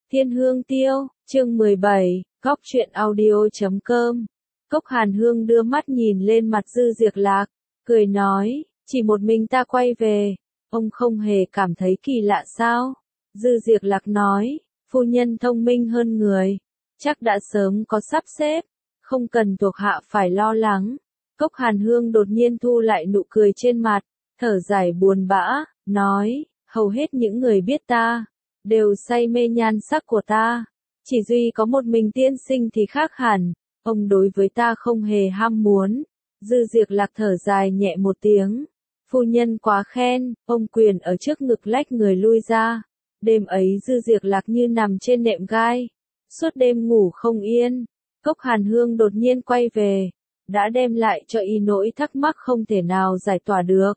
Thiên Hương Tiêu, chương 17, Góc truyện audio.com. Cốc Hàn Hương đưa mắt nhìn lên mặt Dư Diệc Lạc, cười nói, chỉ một mình ta quay về, ông không hề cảm thấy kỳ lạ sao? Dư Diệc Lạc nói, phu nhân thông minh hơn người, chắc đã sớm có sắp xếp, không cần thuộc hạ phải lo lắng. Cốc Hàn Hương đột nhiên thu lại nụ cười trên mặt, thở dài buồn bã, nói, hầu hết những người biết ta đều say mê nhan sắc của ta, chỉ duy có một mình tiên sinh thì khác hẳn, ông đối với ta không hề ham muốn. Dư Diệc Lạc thở dài nhẹ một tiếng, phu nhân quá khen, ông quyền ở trước ngực lách người lui ra. Đêm ấy Dư Diệc Lạc như nằm trên nệm gai, suốt đêm ngủ không yên. Cốc Hàn Hương đột nhiên quay về, đã đem lại cho y nỗi thắc mắc không thể nào giải tỏa được.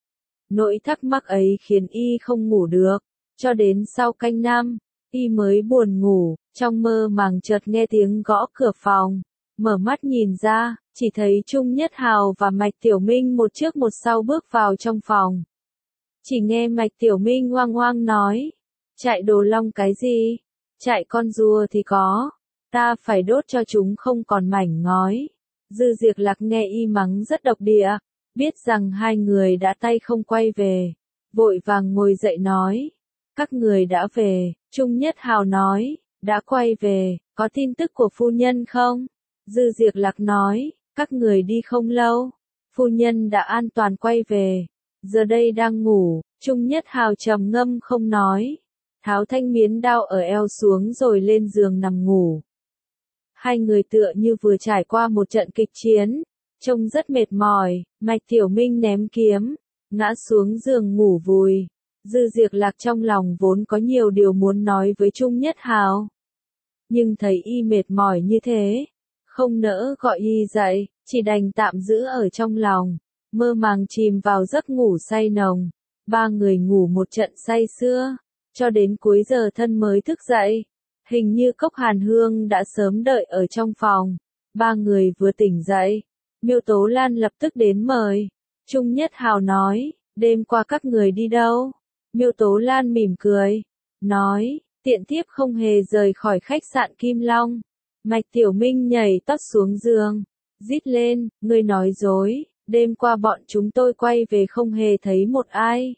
Nỗi thắc mắc ấy khiến y không ngủ được, cho đến sau canh năm, y mới buồn ngủ, trong mơ màng chợt nghe tiếng gõ cửa phòng, mở mắt nhìn ra, chỉ thấy Trung Nhất Hào và Mạch Tiểu Minh một trước một sau bước vào trong phòng. Chỉ nghe Mạch Tiểu Minh oang oang nói, chạy đồ long cái gì, chạy con rùa thì có, ta phải đốt cho chúng không còn mảnh ngói. Dư Diệc Lạc nghe y mắng rất độc địa, biết rằng hai người đã tay không quay về, vội vàng ngồi dậy nói, các người đã về. Trung Nhất Hào nói, đã quay về, có tin tức của phu nhân không? Dư Diệc Lạc nói, các người đi không lâu, phu nhân đã an toàn quay về, giờ đây đang ngủ. Trung Nhất Hào trầm ngâm không nói, tháo thanh miến đao ở eo xuống rồi lên giường nằm ngủ. Hai người tựa như vừa trải qua một trận kịch chiến, trông rất mệt mỏi. Mạch Tiểu Minh ném kiếm, ngã xuống giường ngủ vùi. Dư Diệc Lạc trong lòng vốn có nhiều điều muốn nói với Trung Nhất Hào, nhưng thấy y mệt mỏi như thế, không nỡ gọi y dậy, chỉ đành tạm giữ ở trong lòng, mơ màng chìm vào giấc ngủ say nồng. Ba người ngủ một trận say sưa, cho đến cuối giờ thân mới thức dậy. Hình như Cốc Hàn Hương đã sớm đợi ở trong phòng. Ba người vừa tỉnh dậy, Miêu Tố Lan lập tức đến mời. Trung Nhất Hào nói, đêm qua các người đi đâu? Miêu Tố Lan mỉm cười, nói, tiện thiếp không hề rời khỏi khách sạn Kim Long. Mạch Tiểu Minh nhảy tót xuống giường, rít lên, ngươi nói dối, đêm qua bọn chúng tôi quay về không hề thấy một ai.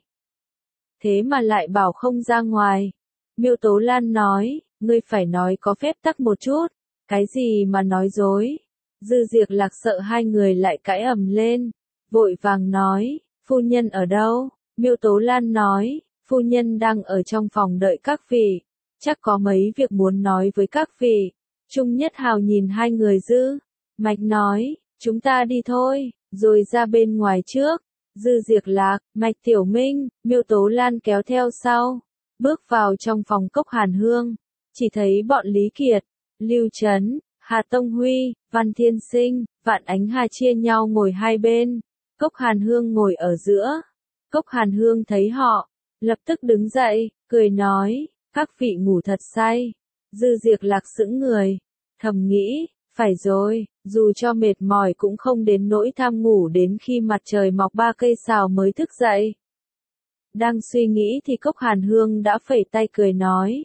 Thế mà lại bảo không ra ngoài. Miêu Tố Lan nói, ngươi phải nói có phép tắc một chút, cái gì mà nói dối. Dư Diệc Lạc sợ hai người lại cãi ầm lên, vội vàng nói, phu nhân ở đâu? Miêu Tố Lan nói, phu nhân đang ở trong phòng đợi các vị, chắc có mấy việc muốn nói với các vị. Trung Nhất Hào nhìn hai người Dư Mạch nói, chúng ta đi thôi, rồi ra bên ngoài trước. Dư Diệc Lạc, Mạch Tiểu Minh, Miêu Tố Lan kéo theo sau, bước vào trong phòng Cốc Hàn Hương, chỉ thấy bọn Lý Kiệt, Lưu Trấn, Hà Tông Huy, Văn Thiên Sinh, Vạn Ánh Hà chia nhau ngồi hai bên, Cốc Hàn Hương ngồi ở giữa. Cốc Hàn Hương thấy họ, lập tức đứng dậy, cười nói, các vị ngủ thật say. Dư Diệc Lạc sững người, thầm nghĩ, phải rồi, dù cho mệt mỏi cũng không đến nỗi tham ngủ đến khi mặt trời mọc 3 cây sào mới thức dậy. Đang suy nghĩ thì Cốc Hàn Hương đã phẩy tay cười nói,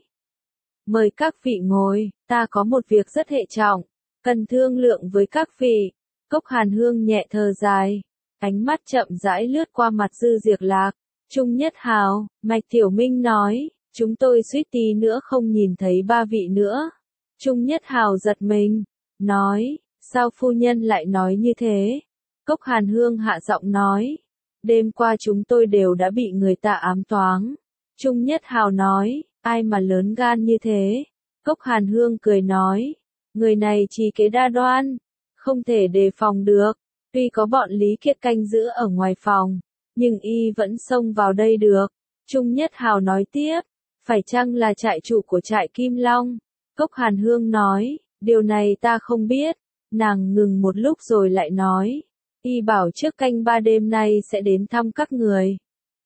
mời các vị ngồi, ta có một việc rất hệ trọng, cần thương lượng với các vị. Cốc Hàn Hương nhẹ thở dài, ánh mắt chậm rãi lướt qua mặt Dư Diệc Lạc, Trung Nhất Hào, Mạch Tiểu Minh nói, chúng tôi suýt tí nữa không nhìn thấy ba vị nữa. Trung Nhất Hào giật mình, nói, sao phu nhân lại nói như thế? Cốc Hàn Hương hạ giọng nói, đêm qua chúng tôi đều đã bị người ta ám toáng. Trung Nhất Hào nói, ai mà lớn gan như thế? Cốc Hàn Hương cười nói, người này trí kế đa đoan, không thể đề phòng được. Tuy có bọn Lý Kiệt canh giữ ở ngoài phòng, nhưng y vẫn xông vào đây được. Trung Nhất Hào nói tiếp, phải chăng là trại chủ của trại Kim Long? Cốc Hàn Hương nói, điều này ta không biết. Nàng ngừng một lúc rồi lại nói, y bảo trước canh 3 đêm nay sẽ đến thăm các người.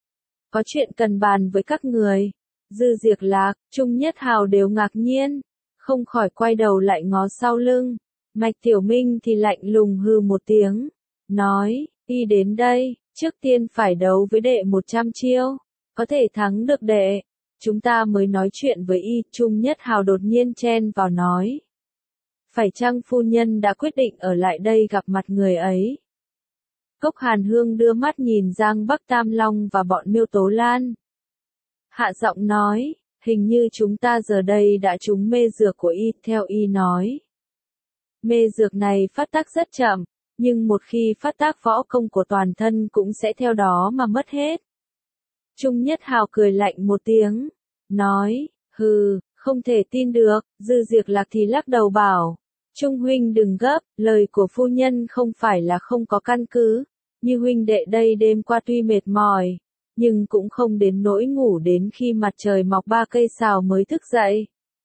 Có chuyện cần bàn với các người. Dư Diệc Lạc, Trung Nhất Hào đều ngạc nhiên, không khỏi quay đầu lại ngó sau lưng. Mạch Tiểu Minh thì lạnh lùng hừ một tiếng, nói, y đến đây, trước tiên phải đấu với đệ 100 chiêu, có thể thắng được đệ, chúng ta mới nói chuyện với y. Trung Nhất Hào đột nhiên chen vào nói. Phải chăng phu nhân đã quyết định ở lại đây gặp mặt người ấy? Cốc Hàn Hương đưa mắt nhìn Giang Bắc Tam Long và bọn Miêu Tố Lan. Hạ giọng nói, hình như chúng ta giờ đây đã trúng mê dược của y. Theo y nói, mê dược này phát tác rất chậm, nhưng một khi phát tác võ công của toàn thân cũng sẽ theo đó mà mất hết. Trung Nhất Hào cười lạnh một tiếng, nói, hừ, không thể tin được. Dư Diệc Lạc thì lắc đầu bảo, Trung huynh đừng gấp, lời của phu nhân không phải là không có căn cứ, như huynh đệ đây đêm qua tuy mệt mỏi, nhưng cũng không đến nỗi ngủ đến khi mặt trời mọc 3 cây sào mới thức dậy.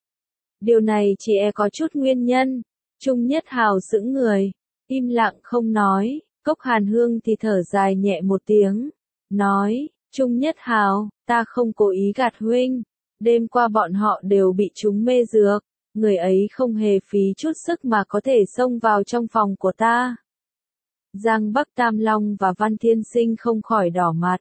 Điều này chỉ có chút nguyên nhân. Trung Nhất Hào sững người, im lặng không nói. Cốc Hàn Hương thì thở dài nhẹ một tiếng, nói, Trung Nhất Hào, ta không cố ý gạt huynh, đêm qua bọn họ đều bị trúng mê dược, người ấy không hề phí chút sức mà có thể xông vào trong phòng của ta. Giang Bắc Tam Long và Văn Thiên Sinh không khỏi đỏ mặt.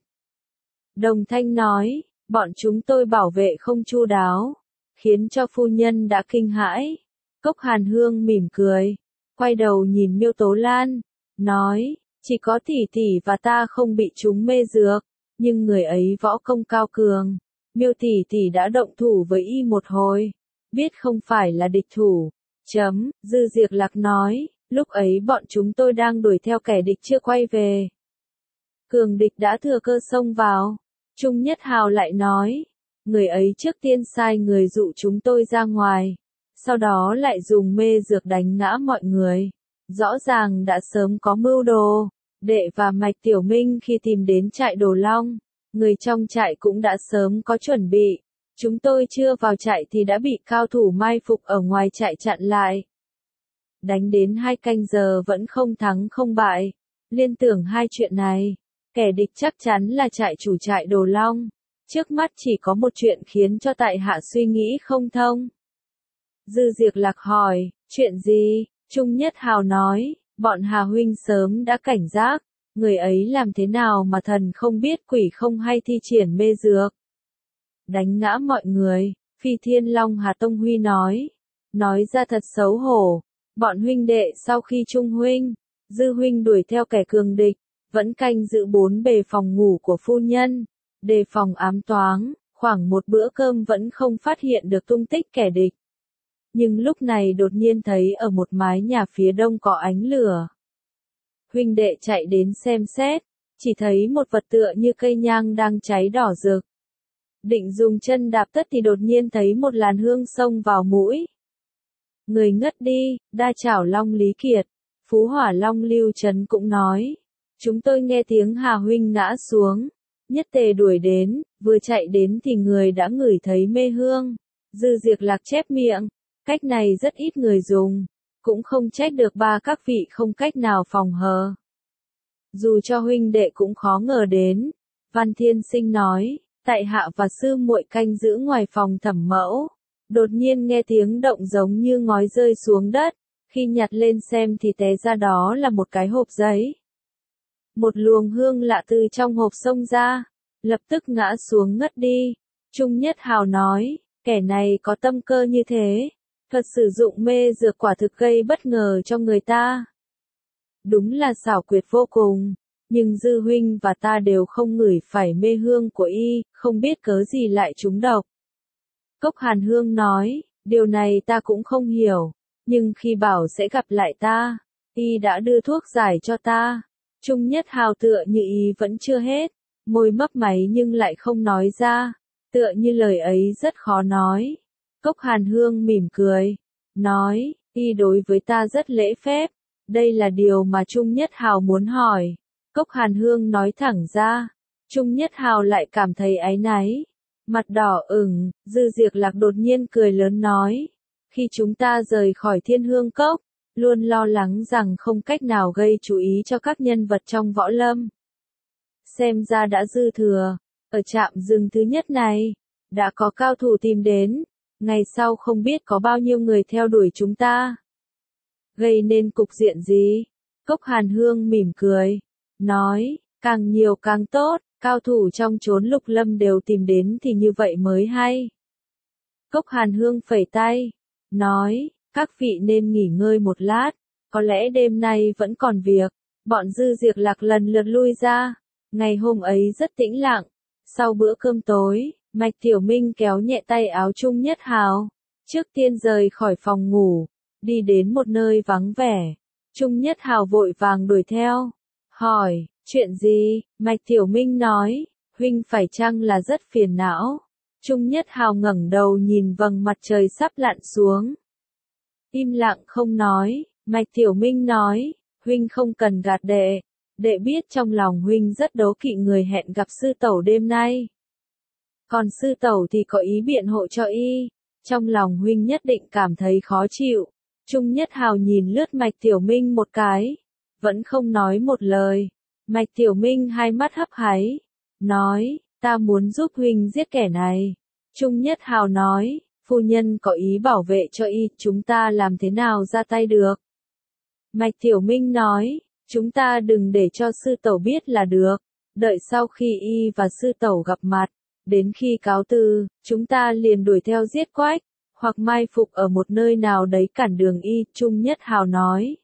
Đồng thanh nói, bọn chúng tôi bảo vệ không chu đáo, khiến cho phu nhân đã kinh hãi. Cốc Hàn Hương mỉm cười, quay đầu nhìn Miêu Tố Lan, nói, chỉ có tỷ tỷ và ta không bị trúng mê dược, nhưng người ấy võ công cao cường. Miêu tỷ tỷ đã động thủ với y một hồi, biết không phải là địch thủ. Dư Diệc Lạc nói, lúc ấy bọn chúng tôi đang đuổi theo kẻ địch chưa quay về. Cường địch đã thừa cơ xông vào. Trung Nhất Hào lại nói, người ấy trước tiên sai người dụ chúng tôi ra ngoài, sau đó lại dùng mê dược đánh ngã mọi người. Rõ ràng đã sớm có mưu đồ. Đệ và Mạch Tiểu Minh khi tìm đến trại Đồ Long, người trong trại cũng đã sớm có chuẩn bị. Chúng tôi chưa vào trại thì đã bị cao thủ mai phục ở ngoài trại chặn lại. Đánh đến 2 canh giờ vẫn không thắng không bại. Liên tưởng hai chuyện này, kẻ địch chắc chắn là trại chủ trại Đồ Long. Trước mắt chỉ có một chuyện khiến cho tại hạ suy nghĩ không thông. Dư Diệc Lạc hỏi, chuyện gì? Trung Nhất Hào nói, bọn Hà huynh sớm đã cảnh giác, người ấy làm thế nào mà thần không biết quỷ không hay thi triển mê dược. Đánh ngã mọi người. Phi Thiên Long Hà Tông Huy nói ra thật xấu hổ. Bọn huynh đệ sau khi Trung huynh, Dư huynh đuổi theo kẻ cường địch, vẫn canh giữ 4 bề phòng ngủ của phu nhân, đề phòng ám toáng, khoảng một bữa cơm vẫn không phát hiện được tung tích kẻ địch. Nhưng lúc này đột nhiên thấy ở một mái nhà phía đông có ánh lửa. Huynh đệ chạy đến xem xét, chỉ thấy một vật tựa như cây nhang đang cháy đỏ rực. Định dùng chân đạp tất thì đột nhiên thấy một làn hương xông vào mũi. Người ngất đi. Đa Chảo Long Lý Kiệt, Phú Hỏa Long Lưu Trấn cũng nói, chúng tôi nghe tiếng Hà huynh ngã xuống, nhất tề đuổi đến, vừa chạy đến thì người đã ngửi thấy mê hương. Dư Diệc Lạc chép miệng, cách này rất ít người dùng, cũng không trách được ba các vị không cách nào phòng hờ. Dù cho huynh đệ cũng khó ngờ đến. Văn Thiên Sinh nói, tại hạ và sư muội canh giữ ngoài phòng thẩm mẫu, đột nhiên nghe tiếng động giống như ngói rơi xuống đất, khi nhặt lên xem thì té ra đó là một cái hộp giấy. Một luồng hương lạ từ trong hộp xông ra, lập tức ngã xuống ngất đi. Trung Nhất Hào nói, kẻ này có tâm cơ như thế, thuật sử dụng mê dược quả thực gây bất ngờ cho người ta. Đúng là xảo quyệt vô cùng, nhưng Dư huynh và ta đều không ngửi phải mê hương của y, không biết cớ gì lại trúng độc. Cốc Hàn Hương nói, điều này ta cũng không hiểu, nhưng khi bảo sẽ gặp lại ta, y đã đưa thuốc giải cho ta. Trung Nhất Hào tựa như y vẫn chưa hết, môi mấp máy nhưng lại không nói ra, tựa như lời ấy rất khó nói. Cốc Hàn Hương mỉm cười, nói, y đối với ta rất lễ phép, đây là điều mà Trung Nhất Hào muốn hỏi. Cốc Hàn Hương nói thẳng ra, Trung Nhất Hào lại cảm thấy áy náy, mặt đỏ ửng. Dư Diệc Lạc đột nhiên cười lớn nói, khi chúng ta rời khỏi Thiên Hương Cốc, luôn lo lắng rằng không cách nào gây chú ý cho các nhân vật trong võ lâm. Xem ra đã dư thừa, ở trạm rừng thứ nhất này, đã có cao thủ tìm đến, ngày sau không biết có bao nhiêu người theo đuổi chúng ta. Gây nên cục diện gì? Cốc Hàn Hương mỉm cười, nói, càng nhiều càng tốt, cao thủ trong chốn Lục Lâm đều tìm đến thì như vậy mới hay. Cốc Hàn Hương phẩy tay, nói, các vị nên nghỉ ngơi một lát, có lẽ đêm nay vẫn còn việc. Bọn Dư Diệp Lạc lần lượt lui ra. Ngày hôm ấy rất tĩnh lặng. Sau bữa cơm tối, Mạch Tiểu Minh kéo nhẹ tay áo Trung Nhất Hào. Trước tiên rời khỏi phòng ngủ, đi đến một nơi vắng vẻ. Trung Nhất Hào vội vàng đuổi theo. Hỏi, chuyện gì? Mạch Tiểu Minh nói, huynh phải chăng là rất phiền não? Trung Nhất Hào ngẩng đầu nhìn vầng mặt trời sắp lặn xuống. Im lặng không nói, Mạch Tiểu Minh nói, huynh không cần gạt đệ. Đệ biết trong lòng huynh rất đố kỵ người hẹn gặp sư tẩu đêm nay. Còn sư tẩu thì có ý biện hộ cho y. Trong lòng huynh nhất định cảm thấy khó chịu. Trung Nhất Hào nhìn lướt Mạch Tiểu Minh một cái. Vẫn không nói một lời. Mạch Tiểu Minh hai mắt hấp háy. Nói, ta muốn giúp huynh giết kẻ này. Trung Nhất Hào nói, phu nhân có ý bảo vệ cho y, chúng ta làm thế nào ra tay được? Mạch Tiểu Minh nói, chúng ta đừng để cho sư tẩu biết là được. Đợi sau khi y và sư tẩu gặp mặt, đến khi cáo từ, chúng ta liền đuổi theo giết Quách, hoặc mai phục ở một nơi nào đấy cản đường y. Trung Nhất Hào nói,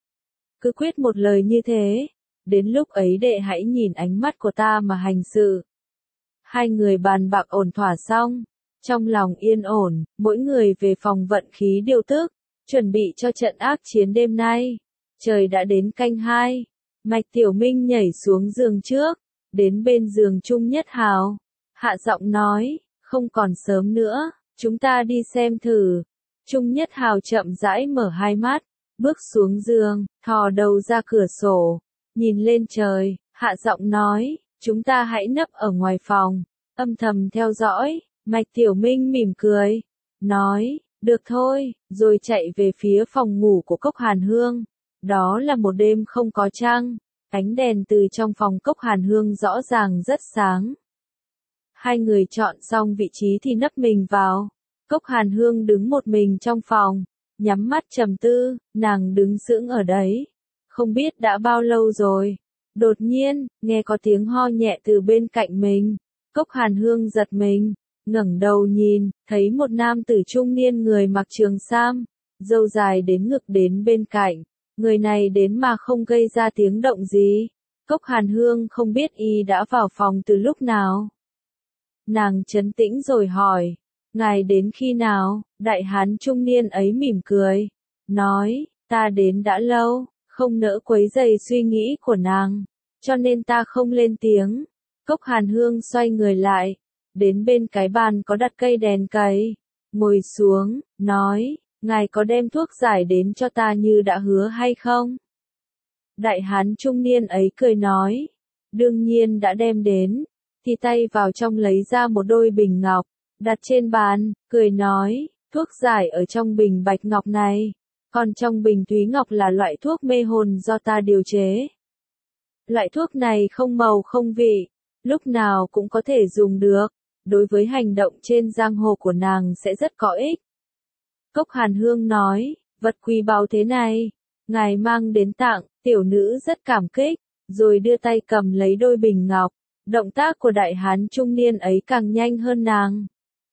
cứ quyết một lời như thế, đến lúc ấy đệ hãy nhìn ánh mắt của ta mà hành sự. Hai người bàn bạc ổn thỏa xong, trong lòng yên ổn, mỗi người về phòng vận khí điều tức, chuẩn bị cho trận ác chiến đêm nay. Trời đã đến canh 2, Mạch Tiểu Minh nhảy xuống giường trước, đến bên giường Trung Nhất Hào, hạ giọng nói, không còn sớm nữa, chúng ta đi xem thử. Trung Nhất Hào chậm rãi mở hai mắt, bước xuống giường, thò đầu ra cửa sổ, nhìn lên trời, hạ giọng nói, chúng ta hãy nấp ở ngoài phòng, âm thầm theo dõi. Mạch Tiểu Minh mỉm cười, nói, được thôi, rồi chạy về phía phòng ngủ của Cốc Hàn Hương. Đó là một đêm không có trăng, ánh đèn từ trong phòng Cốc Hàn Hương rõ ràng rất sáng. Hai người chọn xong vị trí thì nấp mình vào. Cốc Hàn Hương đứng một mình trong phòng, nhắm mắt trầm tư, nàng đứng sững ở đấy. Không biết đã bao lâu rồi. Đột nhiên, nghe có tiếng ho nhẹ từ bên cạnh mình. Cốc Hàn Hương giật mình, ngẩng đầu nhìn, thấy một nam tử trung niên người mặc trường sam, râu dài đến ngực đến bên cạnh. Người này đến mà không gây ra tiếng động gì. Cốc Hàn Hương không biết y đã vào phòng từ lúc nào. Nàng trấn tĩnh rồi hỏi, ngài đến khi nào? Đại hán trung niên ấy mỉm cười, nói, ta đến đã lâu, không nỡ quấy rầy suy nghĩ của nàng, cho nên ta không lên tiếng. Cốc Hàn Hương xoay người lại, đến bên cái bàn có đặt cây đèn cầy, ngồi xuống, nói, ngài có đem thuốc giải đến cho ta như đã hứa hay không? Đại hán trung niên ấy cười nói, đương nhiên đã đem đến, thì tay vào trong lấy ra một đôi bình ngọc, đặt trên bàn, cười nói, thuốc giải ở trong bình bạch ngọc này, còn trong bình thúy ngọc là loại thuốc mê hồn do ta điều chế. Loại thuốc này không màu không vị, lúc nào cũng có thể dùng được, đối với hành động trên giang hồ của nàng sẽ rất có ích. Cốc Hàn Hương nói, vật quý báu thế này, ngài mang đến tặng, tiểu nữ rất cảm kích, rồi đưa tay cầm lấy đôi bình ngọc. Động tác của đại hán trung niên ấy càng nhanh hơn nàng.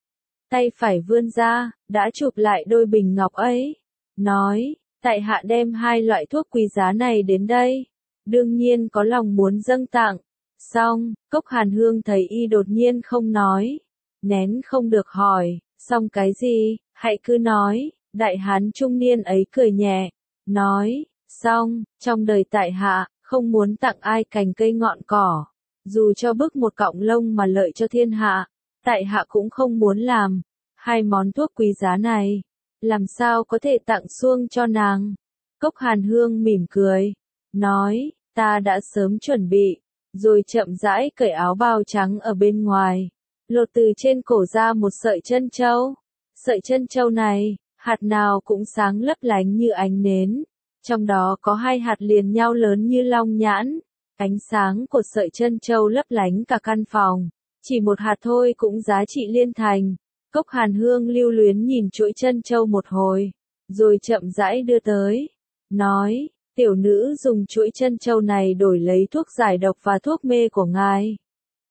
Tay phải vươn ra, đã chụp lại đôi bình ngọc ấy. Nói, tại hạ đem hai loại thuốc quý giá này đến đây. Đương nhiên có lòng muốn dâng tặng. Xong, Cốc Hàn Hương thấy y đột nhiên không nói. Nén không được hỏi, xong cái gì, hãy cứ nói. Đại hán trung niên ấy cười nhẹ. Nói, xong, trong đời tại hạ, không muốn tặng ai cành cây ngọn cỏ. Dù cho bức một cọng lông mà lợi cho thiên hạ, tại hạ cũng không muốn làm. Hai món thuốc quý giá này, làm sao có thể tặng xuông cho nàng? Cốc Hàn Hương mỉm cười, nói, ta đã sớm chuẩn bị, rồi chậm rãi cởi áo bào trắng ở bên ngoài, lột từ trên cổ ra một sợi chân châu. Sợi chân châu này, hạt nào cũng sáng lấp lánh như ánh nến, trong đó có hai hạt liền nhau lớn như long nhãn. Ánh sáng của sợi chân châu lấp lánh cả căn phòng, chỉ một hạt thôi cũng giá trị liên thành. Cốc Hàn Hương lưu luyến nhìn chuỗi chân châu một hồi, rồi chậm rãi đưa tới, nói, tiểu nữ dùng chuỗi chân châu này đổi lấy thuốc giải độc và thuốc mê của ngài.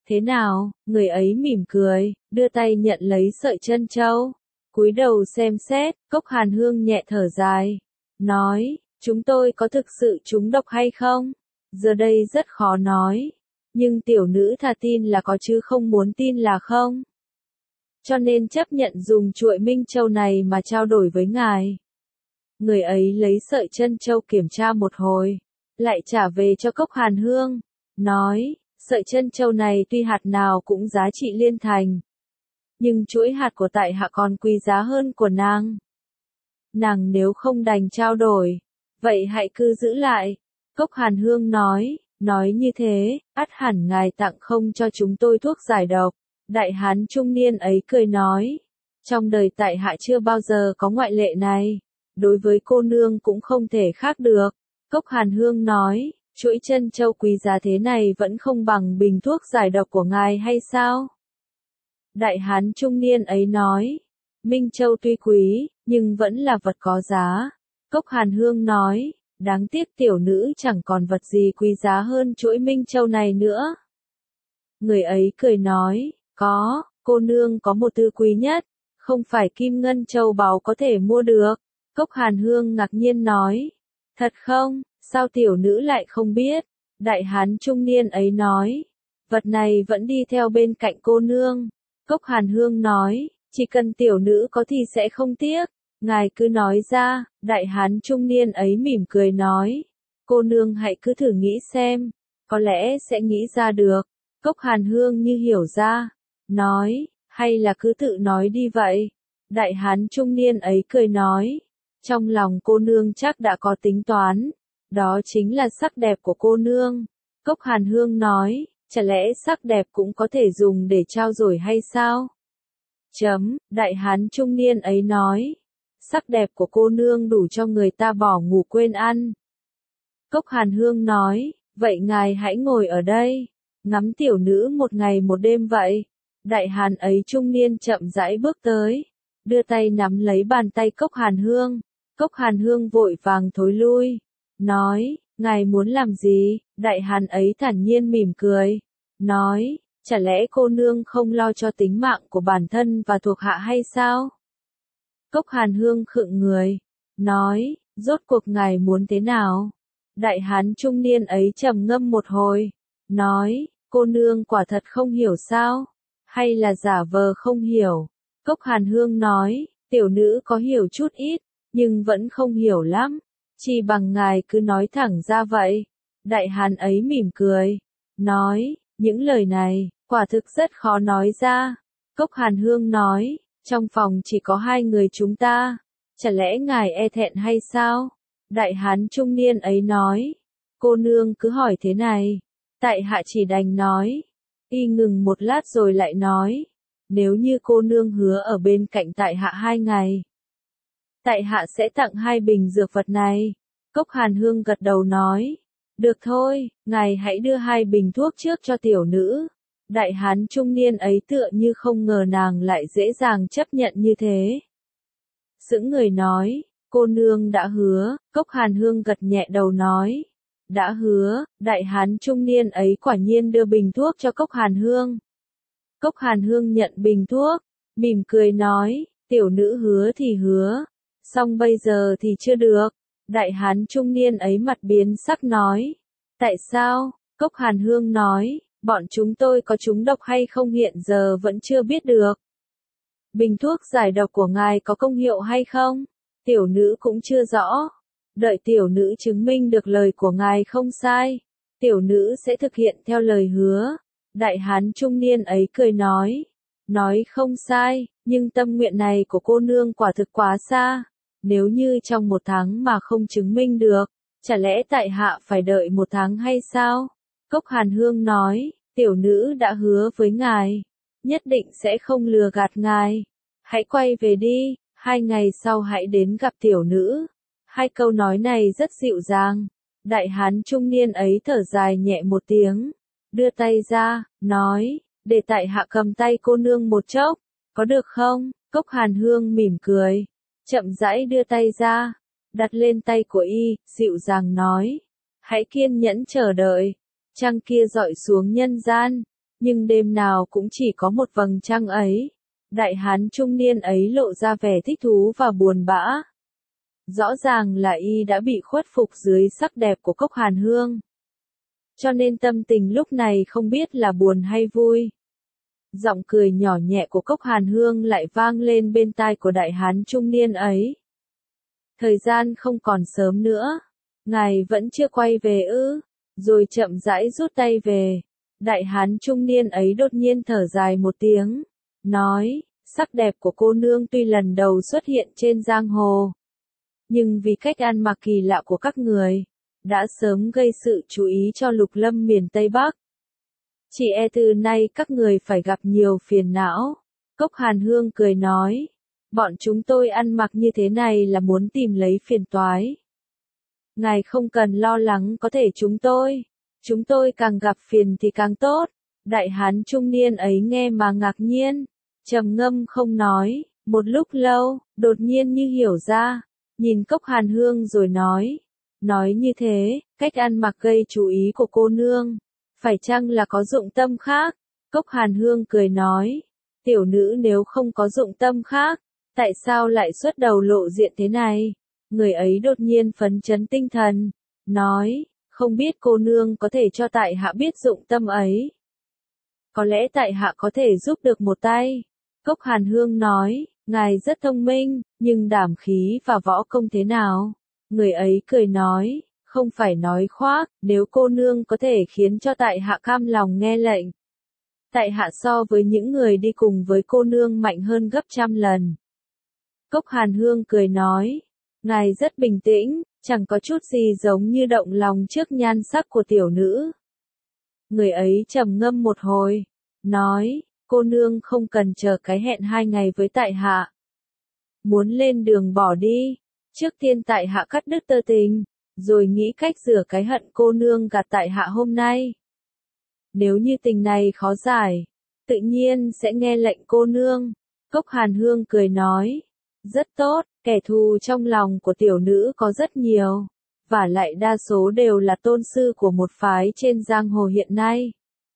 Thế nào? Người ấy mỉm cười, đưa tay nhận lấy sợi chân châu. Cúi đầu xem xét, Cốc Hàn Hương nhẹ thở dài. Nói, chúng tôi có thực sự trúng độc hay không? Giờ đây rất khó nói. Nhưng tiểu nữ thà tin là có chứ không muốn tin là không. Cho nên chấp nhận dùng chuỗi minh châu này mà trao đổi với ngài. Người ấy lấy sợi chân châu kiểm tra một hồi, lại trả về cho Cốc Hàn Hương. Nói, sợi chân châu này tuy hạt nào cũng giá trị liên thành. Nhưng chuỗi hạt của tại hạ còn quý giá hơn của nàng. Nàng nếu không đành trao đổi, vậy hãy cứ giữ lại. Cốc Hàn Hương nói như thế, ắt hẳn ngài tặng không cho chúng tôi thuốc giải độc. Đại hán trung niên ấy cười nói, trong đời tại hạ chưa bao giờ có ngoại lệ này, đối với cô nương cũng không thể khác được. Cốc Hàn Hương nói, chuỗi chân châu quý giá thế này vẫn không bằng bình thuốc giải độc của ngài hay sao? Đại hán trung niên ấy nói, Minh Châu tuy quý, nhưng vẫn là vật có giá. Cốc Hàn Hương nói, đáng tiếc tiểu nữ chẳng còn vật gì quý giá hơn chuỗi Minh Châu này nữa. Người ấy cười nói, có, cô nương có một thứ quý nhất, không phải kim ngân châu báu có thể mua được. Cốc Hàn Hương ngạc nhiên nói, thật không, sao tiểu nữ lại không biết? Đại hán trung niên ấy nói, vật này vẫn đi theo bên cạnh cô nương. Cốc Hàn Hương nói, chỉ cần tiểu nữ có thì sẽ không tiếc. Ngài cứ nói ra, đại hán trung niên ấy mỉm cười nói, cô nương hãy cứ thử nghĩ xem, có lẽ sẽ nghĩ ra được. Cốc Hàn Hương như hiểu ra, nói, hay là cứ tự nói đi vậy. Đại hán trung niên ấy cười nói, trong lòng cô nương chắc đã có tính toán, đó chính là sắc đẹp của cô nương. Cốc Hàn Hương nói, chả lẽ sắc đẹp cũng có thể dùng để trao đổi hay sao? Đại hán trung niên ấy nói, sắc đẹp của cô nương đủ cho người ta bỏ ngủ quên ăn. Cốc Hàn Hương nói, vậy ngài hãy ngồi ở đây, ngắm tiểu nữ một ngày một đêm vậy. Đại hán ấy trung niên chậm rãi bước tới, đưa tay nắm lấy bàn tay Cốc Hàn Hương. Cốc Hàn Hương vội vàng thối lui, nói, ngài muốn làm gì? Đại hán ấy thản nhiên mỉm cười, nói, chả lẽ cô nương không lo cho tính mạng của bản thân và thuộc hạ hay sao? Cốc Hàn Hương khựng người, nói, rốt cuộc ngài muốn thế nào? Đại hán trung niên ấy trầm ngâm một hồi, nói, cô nương quả thật không hiểu sao? Hay là giả vờ không hiểu? Cốc Hàn Hương nói, tiểu nữ có hiểu chút ít, nhưng vẫn không hiểu lắm. Chỉ bằng ngài cứ nói thẳng ra vậy. Đại hán ấy mỉm cười, nói, những lời này, quả thực rất khó nói ra. Cốc Hàn Hương nói, trong phòng chỉ có hai người chúng ta, chả lẽ ngài e thẹn hay sao? Đại hán trung niên ấy nói, cô nương cứ hỏi thế này, tại hạ chỉ đành nói. Y ngừng một lát rồi lại nói, nếu như cô nương hứa ở bên cạnh tại hạ 2 ngày, tại hạ sẽ tặng 2 bình dược vật này. Cốc Hàn Hương gật đầu nói, được thôi, ngài hãy đưa 2 bình thuốc trước cho tiểu nữ. Đại hán trung niên ấy tựa như không ngờ nàng lại dễ dàng chấp nhận như thế. Sững người nói, cô nương đã hứa. Cốc Hàn Hương gật nhẹ đầu nói, đã hứa. Đại hán trung niên ấy quả nhiên đưa bình thuốc cho Cốc Hàn Hương. Cốc Hàn Hương nhận bình thuốc, mỉm cười nói, tiểu nữ hứa thì hứa, song bây giờ thì chưa được. Đại hán trung niên ấy mặt biến sắc nói, tại sao? Cốc Hàn Hương nói, bọn chúng tôi có trúng độc hay không hiện giờ vẫn chưa biết được. Bình thuốc giải độc của ngài có công hiệu hay không? Tiểu nữ cũng chưa rõ. Đợi tiểu nữ chứng minh được lời của ngài không sai, tiểu nữ sẽ thực hiện theo lời hứa. Đại hán trung niên ấy cười nói không sai, nhưng tâm nguyện này của cô nương quả thực quá xa. Nếu như trong 1 tháng mà không chứng minh được, chả lẽ tại hạ phải đợi 1 tháng hay sao? Cốc Hàn Hương nói, tiểu nữ đã hứa với ngài, nhất định sẽ không lừa gạt ngài. Hãy quay về đi, 2 ngày sau hãy đến gặp tiểu nữ. 2 câu nói này rất dịu dàng. Đại hán trung niên ấy thở dài nhẹ một tiếng, đưa tay ra, nói, để tại hạ cầm tay cô nương một chốc, có được không? Cốc Hàn Hương mỉm cười, chậm rãi đưa tay ra, đặt lên tay của y, dịu dàng nói, hãy kiên nhẫn chờ đợi, trăng kia dọi xuống nhân gian, nhưng đêm nào cũng chỉ có một vầng trăng ấy. Đại hán trung niên ấy lộ ra vẻ thích thú và buồn bã. Rõ ràng là y đã bị khuất phục dưới sắc đẹp của Cốc Hàn Hương. Cho nên tâm tình lúc này không biết là buồn hay vui. Giọng cười nhỏ nhẹ của Cốc Hàn Hương lại vang lên bên tai của đại hán trung niên ấy. Thời gian không còn sớm nữa. Ngài vẫn chưa quay về ư? Rồi chậm rãi rút tay về. Đại hán trung niên ấy đột nhiên thở dài một tiếng. Nói, sắc đẹp của cô nương tuy lần đầu xuất hiện trên giang hồ. Nhưng vì cách ăn mặc kỳ lạ của các người, đã sớm gây sự chú ý cho Lục Lâm miền Tây Bắc. Chỉ e từ nay các người phải gặp nhiều phiền não. Cốc Hàn Hương cười nói. Bọn chúng tôi ăn mặc như thế này là muốn tìm lấy phiền toái. Ngài không cần lo lắng, có thể chúng tôi càng gặp phiền thì càng tốt. Đại hán trung niên ấy nghe mà ngạc nhiên, trầm ngâm không nói, một lúc lâu, đột nhiên như hiểu ra, nhìn Cốc Hàn Hương rồi nói như thế, cách ăn mặc gây chú ý của cô nương, phải chăng là có dụng tâm khác? Cốc Hàn Hương cười nói, tiểu nữ nếu không có dụng tâm khác, tại sao lại xuất đầu lộ diện thế này? Người ấy đột nhiên phấn chấn tinh thần, nói, không biết cô nương có thể cho tại hạ biết dụng tâm ấy. Có lẽ tại hạ có thể giúp được một tay. Cốc Hàn Hương nói, ngài rất thông minh, nhưng đảm khí và võ công thế nào? Người ấy cười nói, không phải nói khoác, nếu cô nương có thể khiến cho tại hạ cam lòng nghe lệnh. Tại hạ so với những người đi cùng với cô nương mạnh hơn gấp trăm lần. Cốc Hàn Hương cười nói, ngài rất bình tĩnh, chẳng có chút gì giống như động lòng trước nhan sắc của tiểu nữ. Người ấy trầm ngâm một hồi, nói, cô nương không cần chờ cái hẹn 2 ngày với tại hạ. Muốn lên đường bỏ đi, trước tiên tại hạ cắt đứt tơ tình, rồi nghĩ cách rửa cái hận cô nương gạt tại hạ hôm nay. Nếu như tình này khó giải, tự nhiên sẽ nghe lệnh cô nương. Cốc Hàn Hương cười nói, rất tốt, kẻ thù trong lòng của tiểu nữ có rất nhiều, và lại đa số đều là tôn sư của một phái trên giang hồ hiện nay.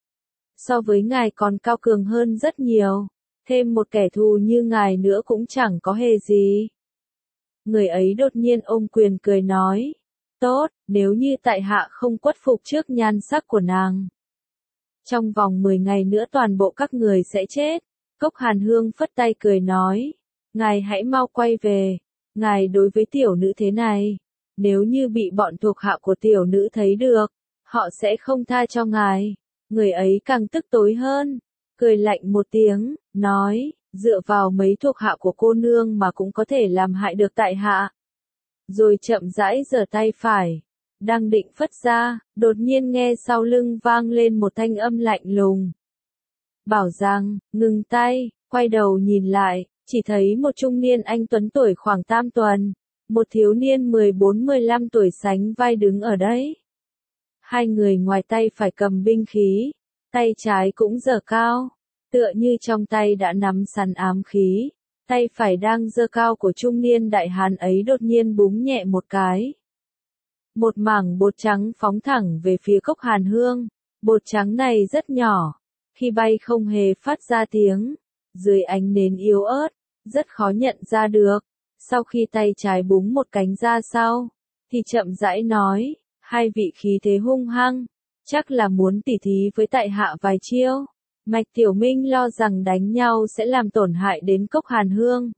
So với ngài còn cao cường hơn rất nhiều, thêm một kẻ thù như ngài nữa cũng chẳng có hề gì. Người ấy đột nhiên ôm quyền cười nói, tốt, nếu như tại hạ không khuất phục trước nhan sắc của nàng. Trong vòng 10 ngày nữa toàn bộ các người sẽ chết. Cốc Hàn Hương phất tay cười nói, ngài hãy mau quay về, ngài đối với tiểu nữ thế này, nếu như bị bọn thuộc hạ của tiểu nữ thấy được, họ sẽ không tha cho ngài. Người ấy càng tức tối hơn, cười lạnh một tiếng, nói, dựa vào mấy thuộc hạ của cô nương mà cũng có thể làm hại được tại hạ. Rồi chậm rãi giở tay phải, đang định phất ra, đột nhiên nghe sau lưng vang lên một thanh âm lạnh lùng. Bảo rằng, ngừng tay, quay đầu nhìn lại, chỉ thấy một trung niên anh tuấn tuổi khoảng tam tuần, một thiếu niên 14-15 tuổi sánh vai đứng ở đấy. Hai người ngoài tay phải cầm binh khí, tay trái cũng giở cao, tựa như trong tay đã nắm sẵn ám khí, tay phải đang giơ cao của trung niên đại hán ấy đột nhiên búng nhẹ một cái. Một mảng bột trắng phóng thẳng về phía Cốc Hàn Hương, bột trắng này rất nhỏ, khi bay không hề phát ra tiếng, dưới ánh nến yếu ớt, rất khó nhận ra được. Sau khi tay trái búng một cánh ra sau, thì chậm rãi nói, hai vị khí thế hung hăng, chắc là muốn tỉ thí với tại hạ vài chiêu. Mạch Tiểu Minh lo rằng đánh nhau sẽ làm tổn hại đến Cốc Hàn Hương.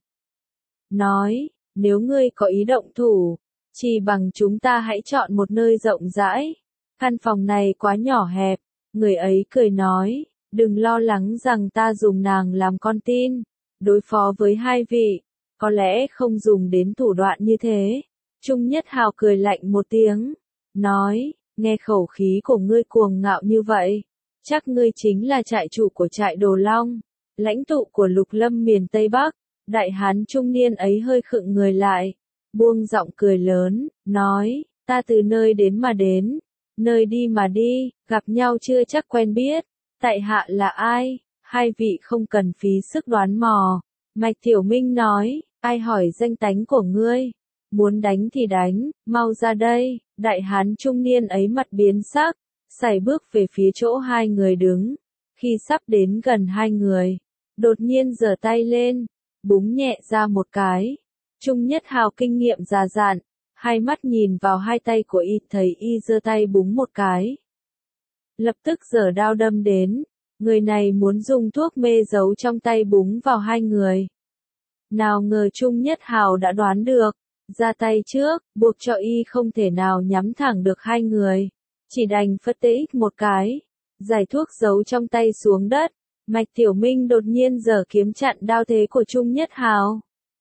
Nói, nếu ngươi có ý động thủ, chỉ bằng chúng ta hãy chọn một nơi rộng rãi. Căn phòng này quá nhỏ hẹp. Người ấy cười nói, đừng lo lắng rằng ta dùng nàng làm con tin, đối phó với hai vị, có lẽ không dùng đến thủ đoạn như thế. Trung Nhất Hào cười lạnh một tiếng, nói, nghe khẩu khí của ngươi cuồng ngạo như vậy, chắc ngươi chính là trại chủ của trại Đồ Long, lãnh tụ của Lục Lâm miền Tây Bắc. Đại hán trung niên ấy hơi khựng người lại, buông giọng cười lớn, nói, ta từ nơi đến mà đến, nơi đi mà đi, gặp nhau chưa chắc quen biết, tại hạ là ai, hai vị không cần phí sức đoán mò. Mạch Tiểu Minh nói, ai hỏi danh tánh của ngươi, muốn đánh thì đánh, mau ra đây. Đại hán trung niên ấy mặt biến sắc, sải bước về phía chỗ hai người đứng. Khi sắp đến gần hai người, đột nhiên giở tay lên, búng nhẹ ra một cái. Trung Nhất Hào kinh nghiệm già dặn, hai mắt nhìn vào hai tay của y, thấy y giơ tay búng một cái. Lập tức giở đao đâm đến, người này muốn dùng thuốc mê giấu trong tay búng vào hai người. Nào ngờ Trung Nhất Hào đã đoán được, ra tay trước, buộc cho y không thể nào nhắm thẳng được hai người. Chỉ đành phất tay một cái, giải thuốc giấu trong tay xuống đất. Mạch Tiểu Minh đột nhiên giở kiếm chặn đao thế của Trung Nhất Hào.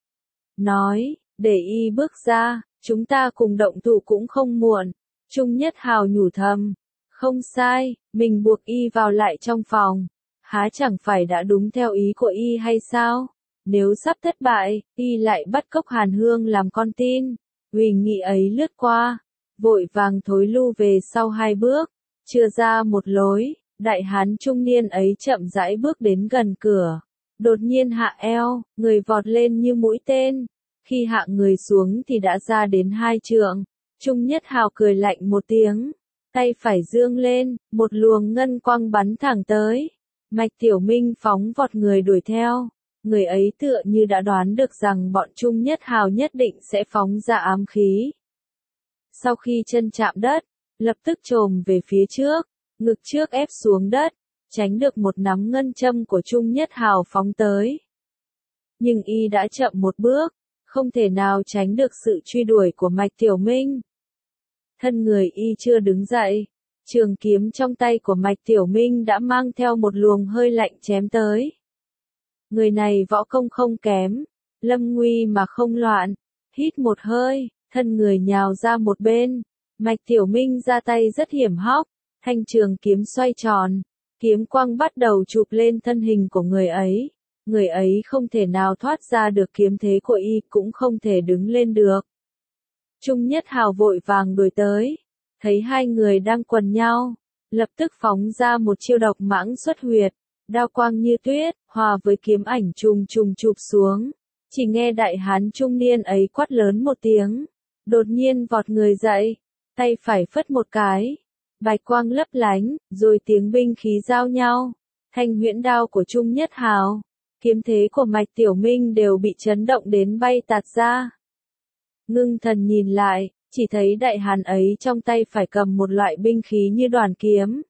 Nói, để y bước ra, chúng ta cùng động thủ cũng không muộn. Trung Nhất Hào nhủ thầm, không sai, mình buộc y vào lại trong phòng. Há chẳng phải đã đúng theo ý của y hay sao? Nếu sắp thất bại, y lại bắt Cốc Hàn Hương làm con tin. Uy nghĩ ấy lướt qua, vội vàng thối lui về sau hai bước, chưa ra một lối, đại hán trung niên ấy chậm rãi bước đến gần cửa. Đột nhiên hạ eo, người vọt lên như mũi tên. Khi hạ người xuống thì đã ra đến 2 trượng. Trung Nhất Hào cười lạnh một tiếng, tay phải dương lên, một luồng ngân quang bắn thẳng tới. Mạch Tiểu Minh phóng vọt người đuổi theo. Người ấy tựa như đã đoán được rằng bọn Trung Nhất Hào nhất định sẽ phóng ra ám khí. Sau khi chân chạm đất, lập tức chồm về phía trước, ngực trước ép xuống đất, tránh được một nắm ngân châm của Trung Nhất Hào phóng tới. Nhưng y đã chậm một bước, không thể nào tránh được sự truy đuổi của Mạch Tiểu Minh. Thân người y chưa đứng dậy, trường kiếm trong tay của Mạch Tiểu Minh đã mang theo một luồng hơi lạnh chém tới. Người này võ công không kém, lâm nguy mà không loạn, hít một hơi, thân người nhào ra một bên. Mạch Tiểu Minh ra tay rất hiểm hóc, thanh trường kiếm xoay tròn, kiếm quang bắt đầu chụp lên thân hình của người ấy. Người ấy không thể nào thoát ra được kiếm thế của y, cũng không thể đứng lên được. Trung Nhất Hào vội vàng đuổi tới, thấy hai người đang quần nhau, lập tức phóng ra một chiêu độc mãng xuất huyệt, đao quang như tuyết, hòa với kiếm ảnh trùng trùng chụp xuống. Chỉ nghe đại hán trung niên ấy quát lớn một tiếng, đột nhiên vọt người dậy, tay phải phất một cái, bạch quang lấp lánh, rồi tiếng binh khí giao nhau. Thanh huyễn đao của Trung Nhất Hào, kiếm thế của Mạch Tiểu Minh đều bị chấn động đến bay tạt ra. Ngưng thần nhìn lại, chỉ thấy đại hán ấy trong tay phải cầm một loại binh khí như đoàn kiếm.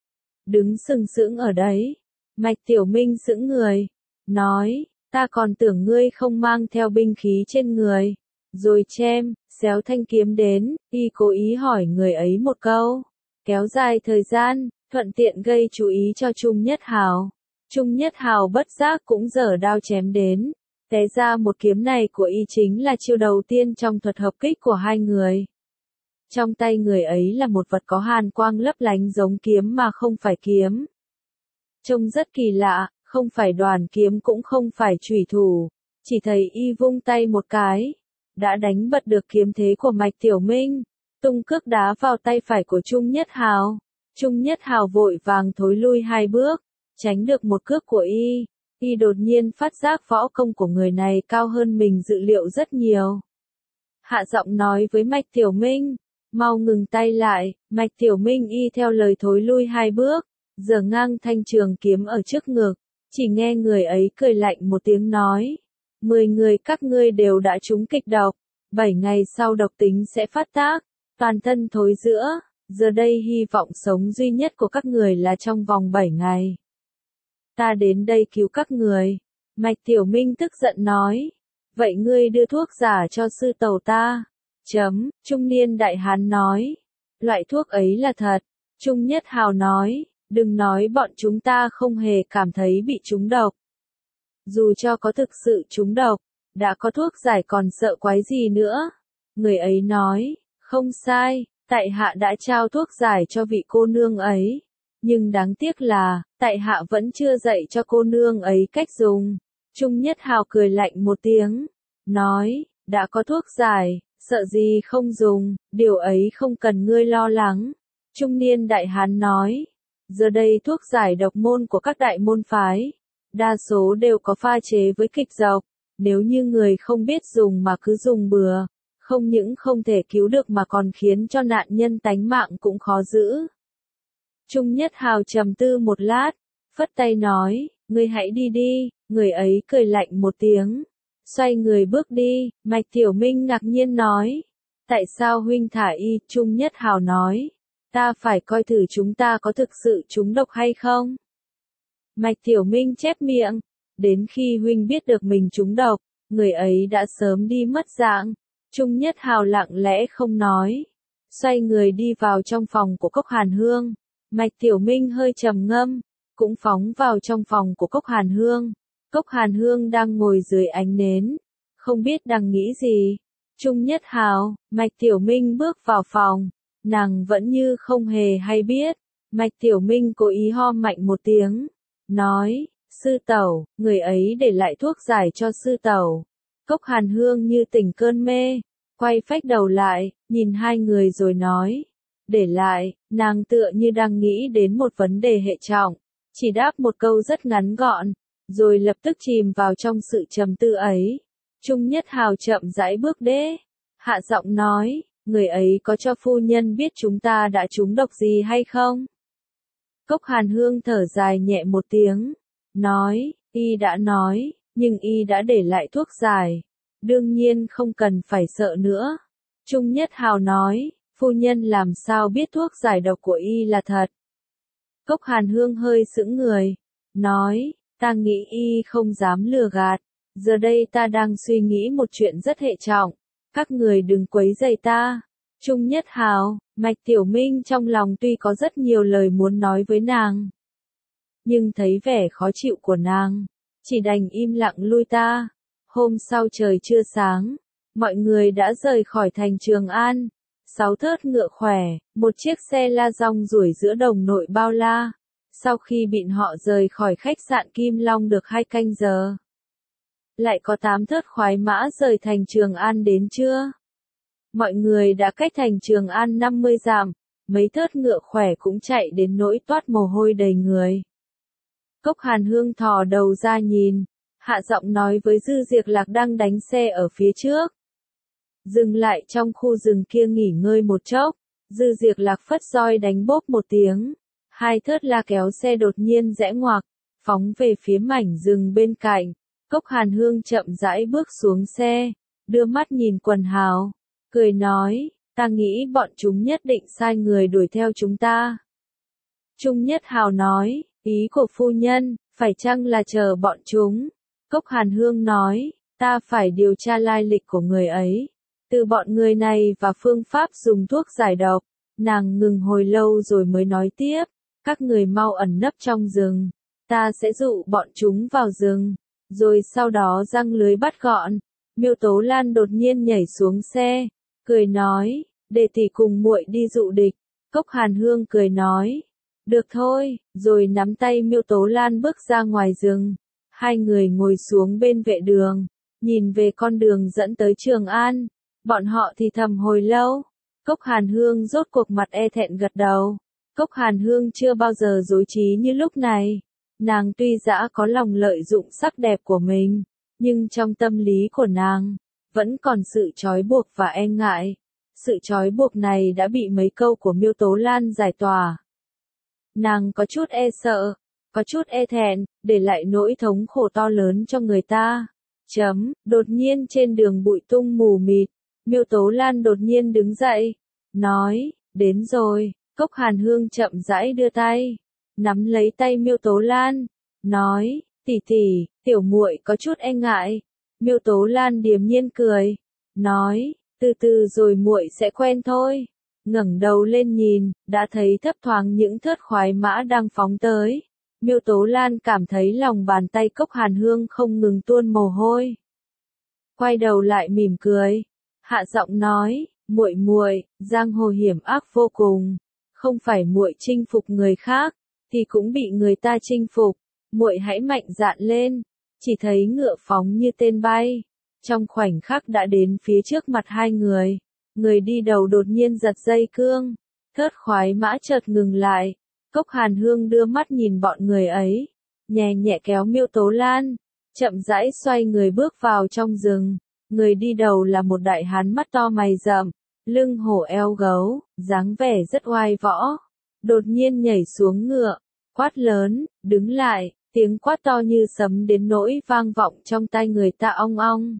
Đứng sừng sững ở đấy, Mạch Tiểu Minh sững người, nói, ta còn tưởng ngươi không mang theo binh khí trên người. Rồi chém, xéo thanh kiếm đến, y cố ý hỏi người ấy một câu, kéo dài thời gian, thuận tiện gây chú ý cho Trung Nhất Hào. Trung Nhất Hào bất giác cũng giở đao chém đến. Té ra một kiếm này của y chính là chiêu đầu tiên trong thuật hợp kích của hai người. Trong tay người ấy là một vật có hàn quang lấp lánh giống kiếm mà không phải kiếm. Trông rất kỳ lạ, không phải đoàn kiếm cũng không phải chủy thủ. Chỉ thấy y vung tay một cái, đã đánh bật được kiếm thế của Mạch Tiểu Minh, tung cước đá vào tay phải của Trung Nhất Hào. Trung Nhất Hào vội vàng thối lui hai bước, tránh được một cước của y. Y đột nhiên phát giác võ công của người này cao hơn mình dự liệu rất nhiều. Hạ giọng nói với Mạch Tiểu Minh, mau ngừng tay lại. Mạch Tiểu Minh y theo lời thối lui hai bước, giở ngang thanh trường kiếm ở trước ngực. Chỉ nghe người ấy cười lạnh một tiếng nói, 10 người các ngươi đều đã trúng kịch độc, 7 ngày sau độc tính sẽ phát tác, toàn thân thối rữa. Giờ đây hy vọng sống duy nhất của các người là trong vòng 7 ngày. Ta đến đây cứu các người. Mạch Tiểu Minh tức giận nói, vậy ngươi đưa thuốc giả cho sư tẩu ta. Trung niên đại hán nói, loại thuốc ấy là thật. Trung Nhất Hào nói, đừng nói bọn chúng ta không hề cảm thấy bị trúng độc. Dù cho có thực sự trúng độc, đã có thuốc giải còn sợ quái gì nữa. Người ấy nói, không sai, tại hạ đã trao thuốc giải cho vị cô nương ấy. Nhưng đáng tiếc là, tại hạ vẫn chưa dạy cho cô nương ấy cách dùng. Trung Nhất Hào cười lạnh một tiếng, nói, đã có thuốc giải, sợ gì không dùng, điều ấy không cần ngươi lo lắng. Trung niên đại hán nói, giờ đây thuốc giải độc môn của các đại môn phái, đa số đều có pha chế với kịch độc, nếu như người không biết dùng mà cứ dùng bừa, không những không thể cứu được mà còn khiến cho nạn nhân tánh mạng cũng khó giữ. Trung Nhất Hào trầm tư một lát, phất tay nói, ngươi hãy đi đi, người ấy cười lạnh một tiếng, xoay người bước đi. Mạch Tiểu Minh ngạc nhiên nói, tại sao huynh thả y? Trung Nhất Hào nói, ta phải coi thử chúng ta có thực sự trúng độc hay không. Mạch Tiểu Minh chép miệng, đến khi huynh biết được mình trúng độc, người ấy đã sớm đi mất dạng. Trung Nhất Hào lặng lẽ không nói, xoay người đi vào trong phòng của Cốc Hàn Hương. Mạch Tiểu Minh hơi trầm ngâm, cũng phóng vào trong phòng của Cốc Hàn Hương. Cốc Hàn Hương đang ngồi dưới ánh nến, không biết đang nghĩ gì. Trung Nhất Hào, Mạch Tiểu Minh bước vào phòng, nàng vẫn như không hề hay biết. Mạch Tiểu Minh cố ý ho mạnh một tiếng, nói, sư tẩu, người ấy để lại thuốc giải cho sư tẩu. Cốc Hàn Hương như tỉnh cơn mê, quay phách đầu lại, nhìn hai người rồi nói, để lại. Nàng tựa như đang nghĩ đến một vấn đề hệ trọng, chỉ đáp một câu rất ngắn gọn, rồi lập tức chìm vào trong sự trầm tư ấy. Trung Nhất Hào chậm rãi bước đến, hạ giọng nói, người ấy có cho phu nhân biết chúng ta đã trúng độc gì hay không? Cốc Hàn Hương thở dài nhẹ một tiếng, nói, y đã nói, nhưng y đã để lại thuốc giải, đương nhiên không cần phải sợ nữa. Trung Nhất Hào nói, phu nhân làm sao biết thuốc giải độc của y là thật? Cốc Hàn Hương hơi sững người, nói, ta nghĩ y không dám lừa gạt, giờ đây ta đang suy nghĩ một chuyện rất hệ trọng, các người đừng quấy rầy ta. Trung Nhất Hào, Mạch Tiểu Minh trong lòng tuy có rất nhiều lời muốn nói với nàng, nhưng thấy vẻ khó chịu của nàng, chỉ đành im lặng lui ta. Hôm sau trời chưa sáng, mọi người đã rời khỏi thành Trường An. 6 thớt ngựa khỏe, một chiếc xe la rong ruổi giữa đồng nội bao la. Sau khi bọn họ rời khỏi khách sạn Kim Long được 2 canh giờ, lại có 8 thớt khoái mã rời thành Trường An đến trưa. Mọi người đã cách thành Trường An 50 dặm, mấy thớt ngựa khỏe cũng chạy đến nỗi toát mồ hôi đầy người. Cốc Hàn Hương thò đầu ra nhìn, hạ giọng nói với Dư Diệc Lạc đang đánh xe ở phía trước. Dừng lại trong khu rừng kia nghỉ ngơi một chốc. Dư Diệc Lạc phất roi đánh bốp một tiếng. 2 thớt la kéo xe đột nhiên rẽ ngoặc, phóng về phía mảnh rừng bên cạnh. Cốc Hàn Hương chậm rãi bước xuống xe, đưa mắt nhìn Quần Hào, cười nói, ta nghĩ bọn chúng nhất định sai người đuổi theo chúng ta. Trung Nhất Hào nói, ý của phu nhân, phải chăng là chờ bọn chúng? Cốc Hàn Hương nói, ta phải điều tra lai lịch của người ấy, từ bọn người này và phương pháp dùng thuốc giải độc. Nàng ngừng hồi lâu rồi mới nói tiếp, các người mau ẩn nấp trong rừng, ta sẽ dụ bọn chúng vào rừng, rồi sau đó giăng lưới bắt gọn. Miêu Tố Lan đột nhiên nhảy xuống xe, cười nói, để tỷ cùng muội đi dụ địch. Cốc Hàn Hương cười nói, được thôi, rồi nắm tay Miêu Tố Lan bước ra ngoài rừng. Hai người ngồi xuống bên vệ đường, nhìn về con đường dẫn tới Trường An. Bọn họ thì thầm hồi lâu. Cốc Hàn Hương rốt cuộc mặt e thẹn gật đầu. Cốc Hàn Hương chưa bao giờ dối trí như lúc này. Nàng tuy dã có lòng lợi dụng sắc đẹp của mình, nhưng trong tâm lý của nàng vẫn còn sự trói buộc và e ngại. Sự trói buộc này đã bị mấy câu của Miêu Tố Lan giải tỏa. Nàng có chút e sợ, có chút e thẹn, để lại nỗi thống khổ to lớn cho người ta. Đột nhiên trên đường bụi tung mù mịt, Miêu Tố Lan đột nhiên đứng dậy, nói, đến rồi. Cốc Hàn Hương chậm rãi đưa tay, nắm lấy tay Miêu Tố Lan, nói, tỷ tỷ, tiểu muội có chút e ngại. Miêu Tố Lan điềm nhiên cười, nói, từ từ rồi muội sẽ quen thôi. Ngẩng đầu lên nhìn, đã thấy thấp thoáng những thớt khoái mã đang phóng tới. Miêu Tố Lan cảm thấy lòng bàn tay Cốc Hàn Hương không ngừng tuôn mồ hôi. Quay đầu lại mỉm cười, hạ giọng nói, muội muội, giang hồ hiểm ác vô cùng, không phải muội chinh phục người khác, thì cũng bị người ta chinh phục. Muội hãy mạnh dạn lên. Chỉ thấy ngựa phóng như tên bay, trong khoảnh khắc đã đến phía trước mặt hai người. Người đi đầu đột nhiên giật dây cương, thớt khoái mã chợt ngừng lại. Cốc Hàn Hương đưa mắt nhìn bọn người ấy, nhẹ nhẹ kéo Miêu Tố Lan, chậm rãi xoay người bước vào trong rừng. Người đi đầu là một đại hán mắt to mày rậm, lưng hổ eo gấu, dáng vẻ rất oai võ. Đột nhiên nhảy xuống ngựa, quát lớn, đứng lại, tiếng quát to như sấm đến nỗi vang vọng trong tai người ta ong ong.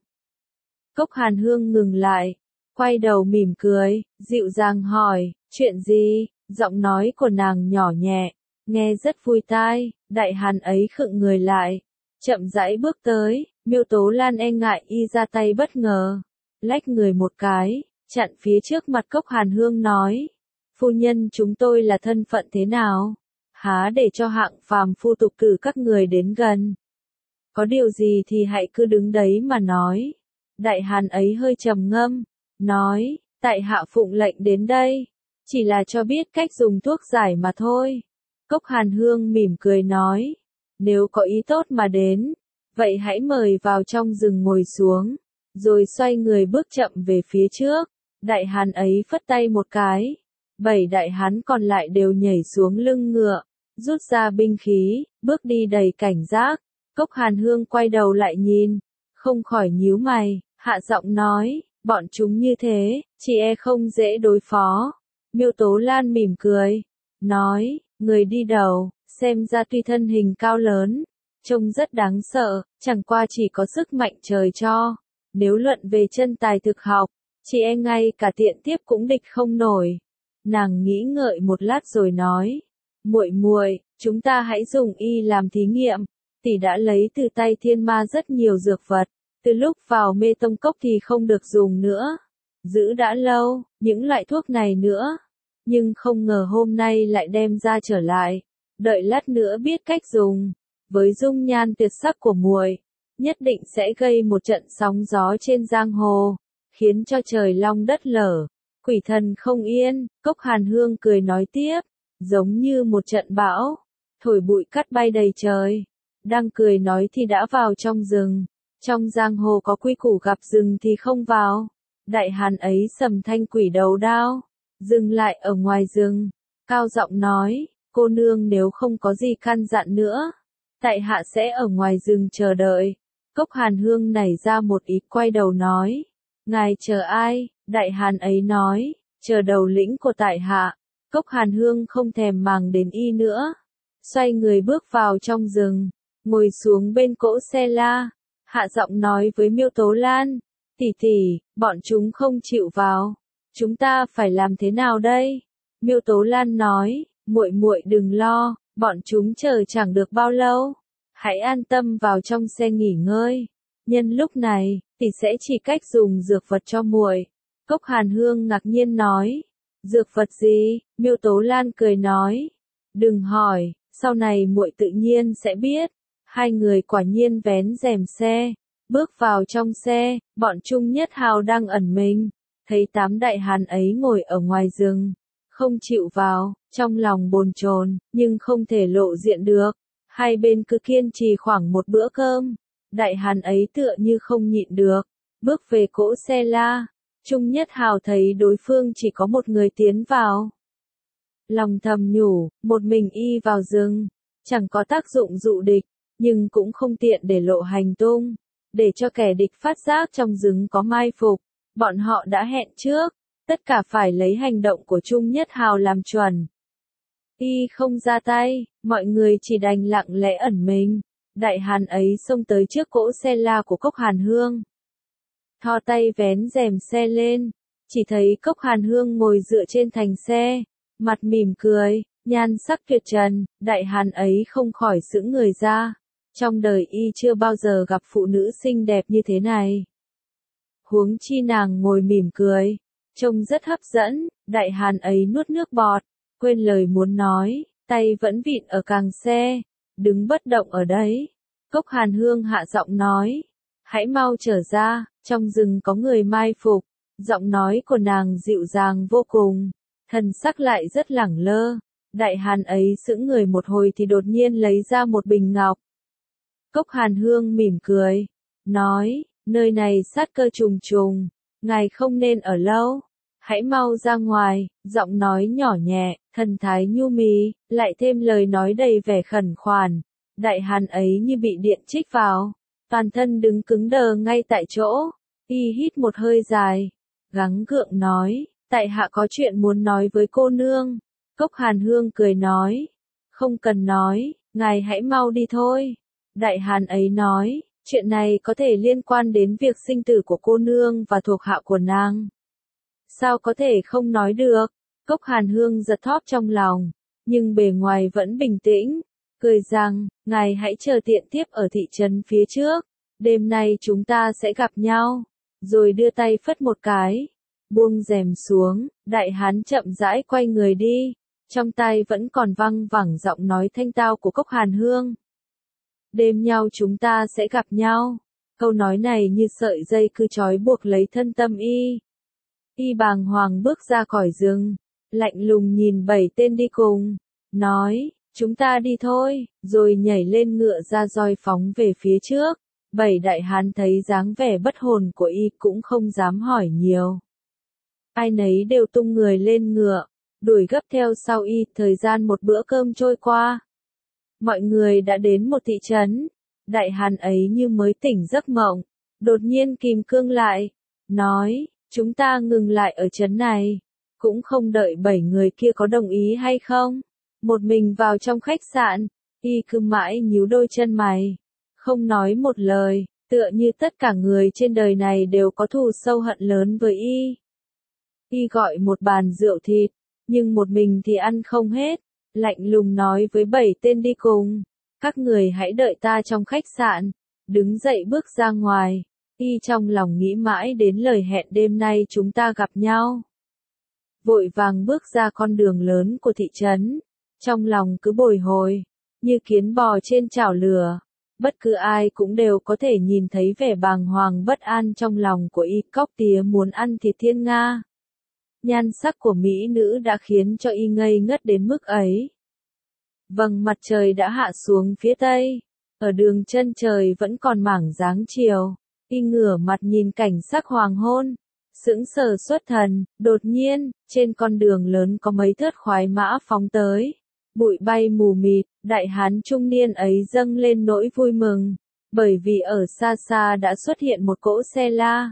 Cốc Hàn Hương ngừng lại, quay đầu mỉm cười, dịu dàng hỏi, chuyện gì? Giọng nói của nàng nhỏ nhẹ, nghe rất vui tai. Đại hàn ấy khựng người lại, chậm rãi bước tới. Miêu Tố Lan e ngại y ra tay bất ngờ, lách người một cái, chặn phía trước mặt Cốc Hàn Hương nói, phu nhân chúng tôi là thân phận thế nào? Há để cho hạng phàm phu tục cử các người đến gần. Có điều gì thì hãy cứ đứng đấy mà nói. Đại hàn ấy hơi trầm ngâm, nói, tại hạ phụng lệnh đến đây, chỉ là cho biết cách dùng thuốc giải mà thôi. Cốc Hàn Hương mỉm cười nói, nếu có ý tốt mà đến, vậy hãy mời vào trong rừng ngồi xuống, rồi xoay người bước chậm về phía trước. Đại hàn ấy phất tay một cái, 7 đại hán còn lại đều nhảy xuống lưng ngựa, rút ra binh khí, bước đi đầy cảnh giác. Cốc Hàn Hương quay đầu lại nhìn, không khỏi nhíu mày, hạ giọng nói, bọn chúng như thế, chị e không dễ đối phó. Miêu Tố Lan mỉm cười, nói, người đi đầu, xem ra tuy thân hình cao lớn, trông rất đáng sợ, chẳng qua chỉ có sức mạnh trời cho. Nếu luận về chân tài thực học, chị e ngay cả tiện tiếp cũng địch không nổi. Nàng nghĩ ngợi một lát rồi nói, muội muội, chúng ta hãy dùng y làm thí nghiệm. Tỷ đã lấy từ tay thiên ma rất nhiều dược vật, từ lúc vào mê tông cốc thì không được dùng nữa. Giữ đã lâu, những loại thuốc này nữa, nhưng không ngờ hôm nay lại đem ra trở lại. Đợi lát nữa biết cách dùng, với dung nhan tuyệt sắc của muội, nhất định sẽ gây một trận sóng gió trên giang hồ, khiến cho trời long đất lở, quỷ thần không yên. Cốc Hàn Hương cười nói tiếp, giống như một trận bão, thổi bụi cát bay đầy trời. Đang cười nói thì đã vào trong rừng. Trong giang hồ có quy củ gặp rừng thì không vào. Đại hàn ấy sầm thanh quỷ đầu đao, dừng lại ở ngoài rừng, cao giọng nói, cô nương nếu không có gì căn dặn nữa, tại hạ sẽ ở ngoài rừng chờ đợi. Cốc Hàn Hương nảy ra một ý, quay đầu nói, ngài chờ ai? Đại hàn ấy nói, chờ đầu lĩnh của tại hạ. Cốc Hàn Hương không thèm màng đến y nữa, xoay người bước vào trong rừng, ngồi xuống bên cỗ xe la, hạ giọng nói với Miêu Tố Lan, tỷ tỷ, bọn chúng không chịu vào, chúng ta phải làm thế nào đây? Miêu Tố Lan nói, muội muội đừng lo, bọn chúng chờ chẳng được bao lâu, hãy an tâm vào trong xe nghỉ ngơi. Nhân lúc này, tỷ sẽ chỉ cách dùng dược vật cho muội. Cốc Hàn Hương ngạc nhiên nói, dược vật gì? Miêu Tố Lan cười nói, đừng hỏi, sau này muội tự nhiên sẽ biết. Hai người quả nhiên vén rèm xe, bước vào trong xe. Bọn Trung Nhất Hào đang ẩn mình, thấy 8 đại hàn ấy ngồi ở ngoài rừng, không chịu vào, trong lòng bồn chồn, nhưng không thể lộ diện được. Hai bên cứ kiên trì khoảng một bữa cơm. Đại hàn ấy tựa như không nhịn được, bước về cỗ xe la. Trung Nhất Hào thấy đối phương chỉ có một người tiến vào, lòng thầm nhủ, một mình y vào rừng, chẳng có tác dụng dụ địch, nhưng cũng không tiện để lộ hành tung, để cho kẻ địch phát giác trong rừng có mai phục. Bọn họ đã hẹn trước, tất cả phải lấy hành động của Trung Nhất Hào làm chuẩn. Y không ra tay, mọi người chỉ đành lặng lẽ ẩn mình. Đại hàn ấy xông tới trước cỗ xe la của Cốc Hàn Hương, thò tay vén rèm xe lên, chỉ thấy Cốc Hàn Hương ngồi dựa trên thành xe, mặt mỉm cười, nhan sắc tuyệt trần. Đại hàn ấy không khỏi sững người ra, trong đời y chưa bao giờ gặp phụ nữ xinh đẹp như thế này. Huống chi nàng ngồi mỉm cười, trông rất hấp dẫn. Đại hàn ấy nuốt nước bọt, quên lời muốn nói, tay vẫn vịn ở càng xe, đứng bất động ở đấy. Cốc Hàn Hương hạ giọng nói, hãy mau trở ra, trong rừng có người mai phục. Giọng nói của nàng dịu dàng vô cùng, thần sắc lại rất lẳng lơ. Đại hàn ấy sững người một hồi thì đột nhiên lấy ra một bình ngọc. Cốc Hàn Hương mỉm cười, nói, nơi này sát cơ trùng trùng, ngài không nên ở lâu, hãy mau ra ngoài. Giọng nói nhỏ nhẹ, thần thái nhu mì, lại thêm lời nói đầy vẻ khẩn khoản. Đại hàn ấy như bị điện chích vào, toàn thân đứng cứng đờ ngay tại chỗ. Y hít một hơi dài, gắng gượng nói, tại hạ có chuyện muốn nói với cô nương. Cốc Hàn Hương cười nói, Không cần nói, ngài hãy mau đi thôi. Đại hán ấy nói, chuyện này có thể liên quan đến việc sinh tử của cô nương và thuộc hạ của nàng. Sao có thể không nói được? Cốc Hàn Hương giật thót trong lòng, nhưng bề ngoài vẫn bình tĩnh, cười rằng, ngài hãy chờ tiện tiếp ở thị trấn phía trước, đêm nay chúng ta sẽ gặp nhau, rồi đưa tay phất một cái, buông rèm xuống, đại hán chậm rãi quay người đi, trong tay vẫn còn văng vẳng giọng nói thanh tao của Cốc Hàn Hương. Đêm nhau chúng ta sẽ gặp nhau, câu nói này như sợi dây cứ trói buộc lấy thân tâm y. Y bàng hoàng bước ra khỏi rừng, lạnh lùng nhìn 7 tên đi cùng, nói, chúng ta đi thôi, rồi nhảy lên ngựa ra roi phóng về phía trước. 7 đại hán thấy dáng vẻ bất hồn của y cũng không dám hỏi nhiều. Ai nấy đều tung người lên ngựa, đuổi gấp theo sau y, thời gian một bữa cơm trôi qua. Mọi người đã đến một thị trấn, đại hán ấy như mới tỉnh giấc mộng, đột nhiên kìm cương lại, nói, chúng ta ngừng lại ở trấn này, cũng không đợi 7 người kia có đồng ý hay không. Một mình vào trong khách sạn, y cứ mãi nhíu đôi chân mày, không nói một lời, tựa như tất cả người trên đời này đều có thù sâu hận lớn với y. Y gọi một bàn rượu thịt, nhưng một mình thì ăn không hết, lạnh lùng nói với 7 tên đi cùng, các người hãy đợi ta trong khách sạn, đứng dậy bước ra ngoài, y trong lòng nghĩ mãi đến lời hẹn đêm nay chúng ta gặp nhau. Vội vàng bước ra con đường lớn của thị trấn, trong lòng cứ bồi hồi, như kiến bò trên chảo lửa, bất cứ ai cũng đều có thể nhìn thấy vẻ bàng hoàng bất an trong lòng của y. Cóc tía muốn ăn thịt thiên nga. Nhan sắc của mỹ nữ đã khiến cho y ngây ngất đến mức ấy. Vầng mặt trời đã hạ xuống phía tây, ở đường chân trời vẫn còn mảng dáng chiều, y ngửa mặt nhìn cảnh sắc hoàng hôn, sững sờ xuất thần, đột nhiên, trên con đường lớn có mấy thớt khoái mã phóng tới, bụi bay mù mịt, đại hán trung niên ấy dâng lên nỗi vui mừng, bởi vì ở xa xa đã xuất hiện một cỗ xe la.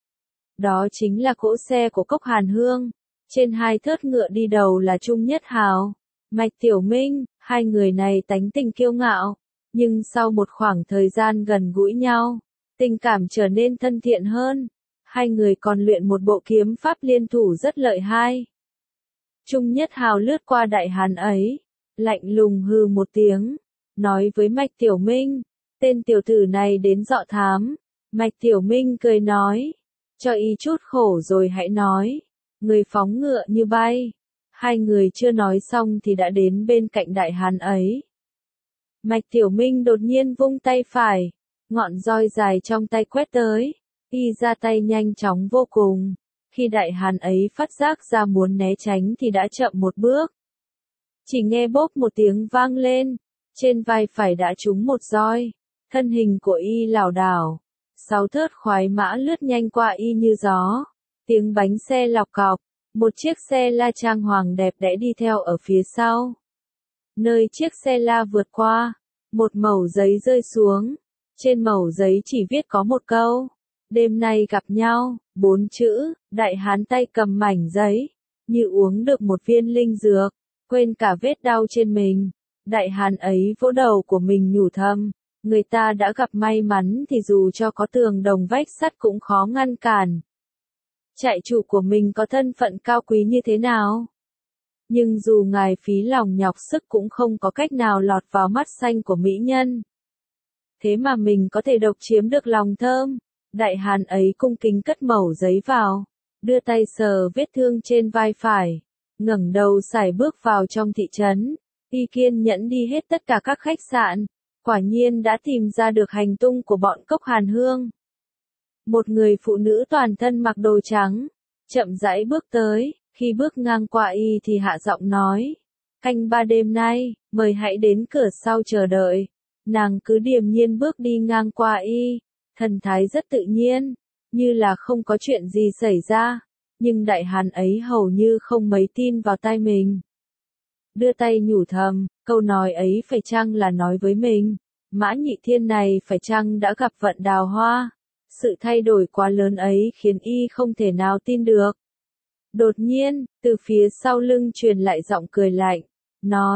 Đó chính là cỗ xe của Cốc Hàn Hương, trên hai thớt ngựa đi đầu là Trung Nhất Hào, Mạch Tiểu Minh, hai người này tánh tình kiêu ngạo, nhưng sau một khoảng thời gian gần gũi nhau, tình cảm trở nên thân thiện hơn, hai người còn luyện một bộ kiếm pháp liên thủ rất lợi hai. Trung Nhất Hào lướt qua đại hán ấy, lạnh lùng hừ một tiếng, nói với Mạch Tiểu Minh, tên tiểu tử này đến dọ thám. Mạch Tiểu Minh cười nói, cho y chút khổ rồi hãy nói. Người phóng ngựa như bay. Hai người chưa nói xong thì đã đến bên cạnh đại hán ấy. Mạch Tiểu Minh đột nhiên vung tay phải, ngọn roi dài trong tay quét tới, y ra tay nhanh chóng vô cùng. Khi đại hán ấy phát giác ra muốn né tránh thì đã chậm một bước. Chỉ nghe bốp một tiếng vang lên, trên vai phải đã trúng một roi, thân hình của y lảo đảo. 6 thớt khoái mã lướt nhanh qua y như gió, tiếng bánh xe lọc cọc, một chiếc xe la trang hoàng đẹp đẽ đi theo ở phía sau. Nơi chiếc xe la vượt qua, một mẩu giấy rơi xuống, trên mẩu giấy chỉ viết có một câu, đêm nay gặp nhau, 4 chữ, đại hán tay cầm mảnh giấy, như uống được một viên linh dược, quên cả vết đau trên mình. Đại hán ấy vỗ đầu của mình nhủ thầm, người ta đã gặp may mắn thì dù cho có tường đồng vách sắt cũng khó ngăn cản. Trại chủ của mình có thân phận cao quý như thế nào? Nhưng dù ngài phí lòng nhọc sức cũng không có cách nào lọt vào mắt xanh của mỹ nhân. Thế mà mình có thể độc chiếm được lòng thơm. Đại hán ấy cung kính cất mẩu giấy vào, đưa tay sờ vết thương trên vai phải, ngẩng đầu sải bước vào trong thị trấn. Y kiên nhẫn đi hết tất cả các khách sạn, quả nhiên đã tìm ra được hành tung của bọn Cốc Hàn Hương. Một người phụ nữ toàn thân mặc đồ trắng, chậm rãi bước tới, khi bước ngang qua y thì hạ giọng nói, canh 3 đêm nay, mời hãy đến cửa sau chờ đợi. Nàng cứ điềm nhiên bước đi ngang qua y, thần thái rất tự nhiên, như là không có chuyện gì xảy ra, nhưng đại hán ấy hầu như không mấy tin vào tai mình. Đưa tay nhủ thầm, câu nói ấy phải chăng là nói với mình, Mã Nhị Thiên này phải chăng đã gặp vận đào hoa. Sự thay đổi quá lớn ấy khiến y không thể nào tin được. Đột nhiên, từ phía sau lưng truyền lại giọng cười lạnh, nói,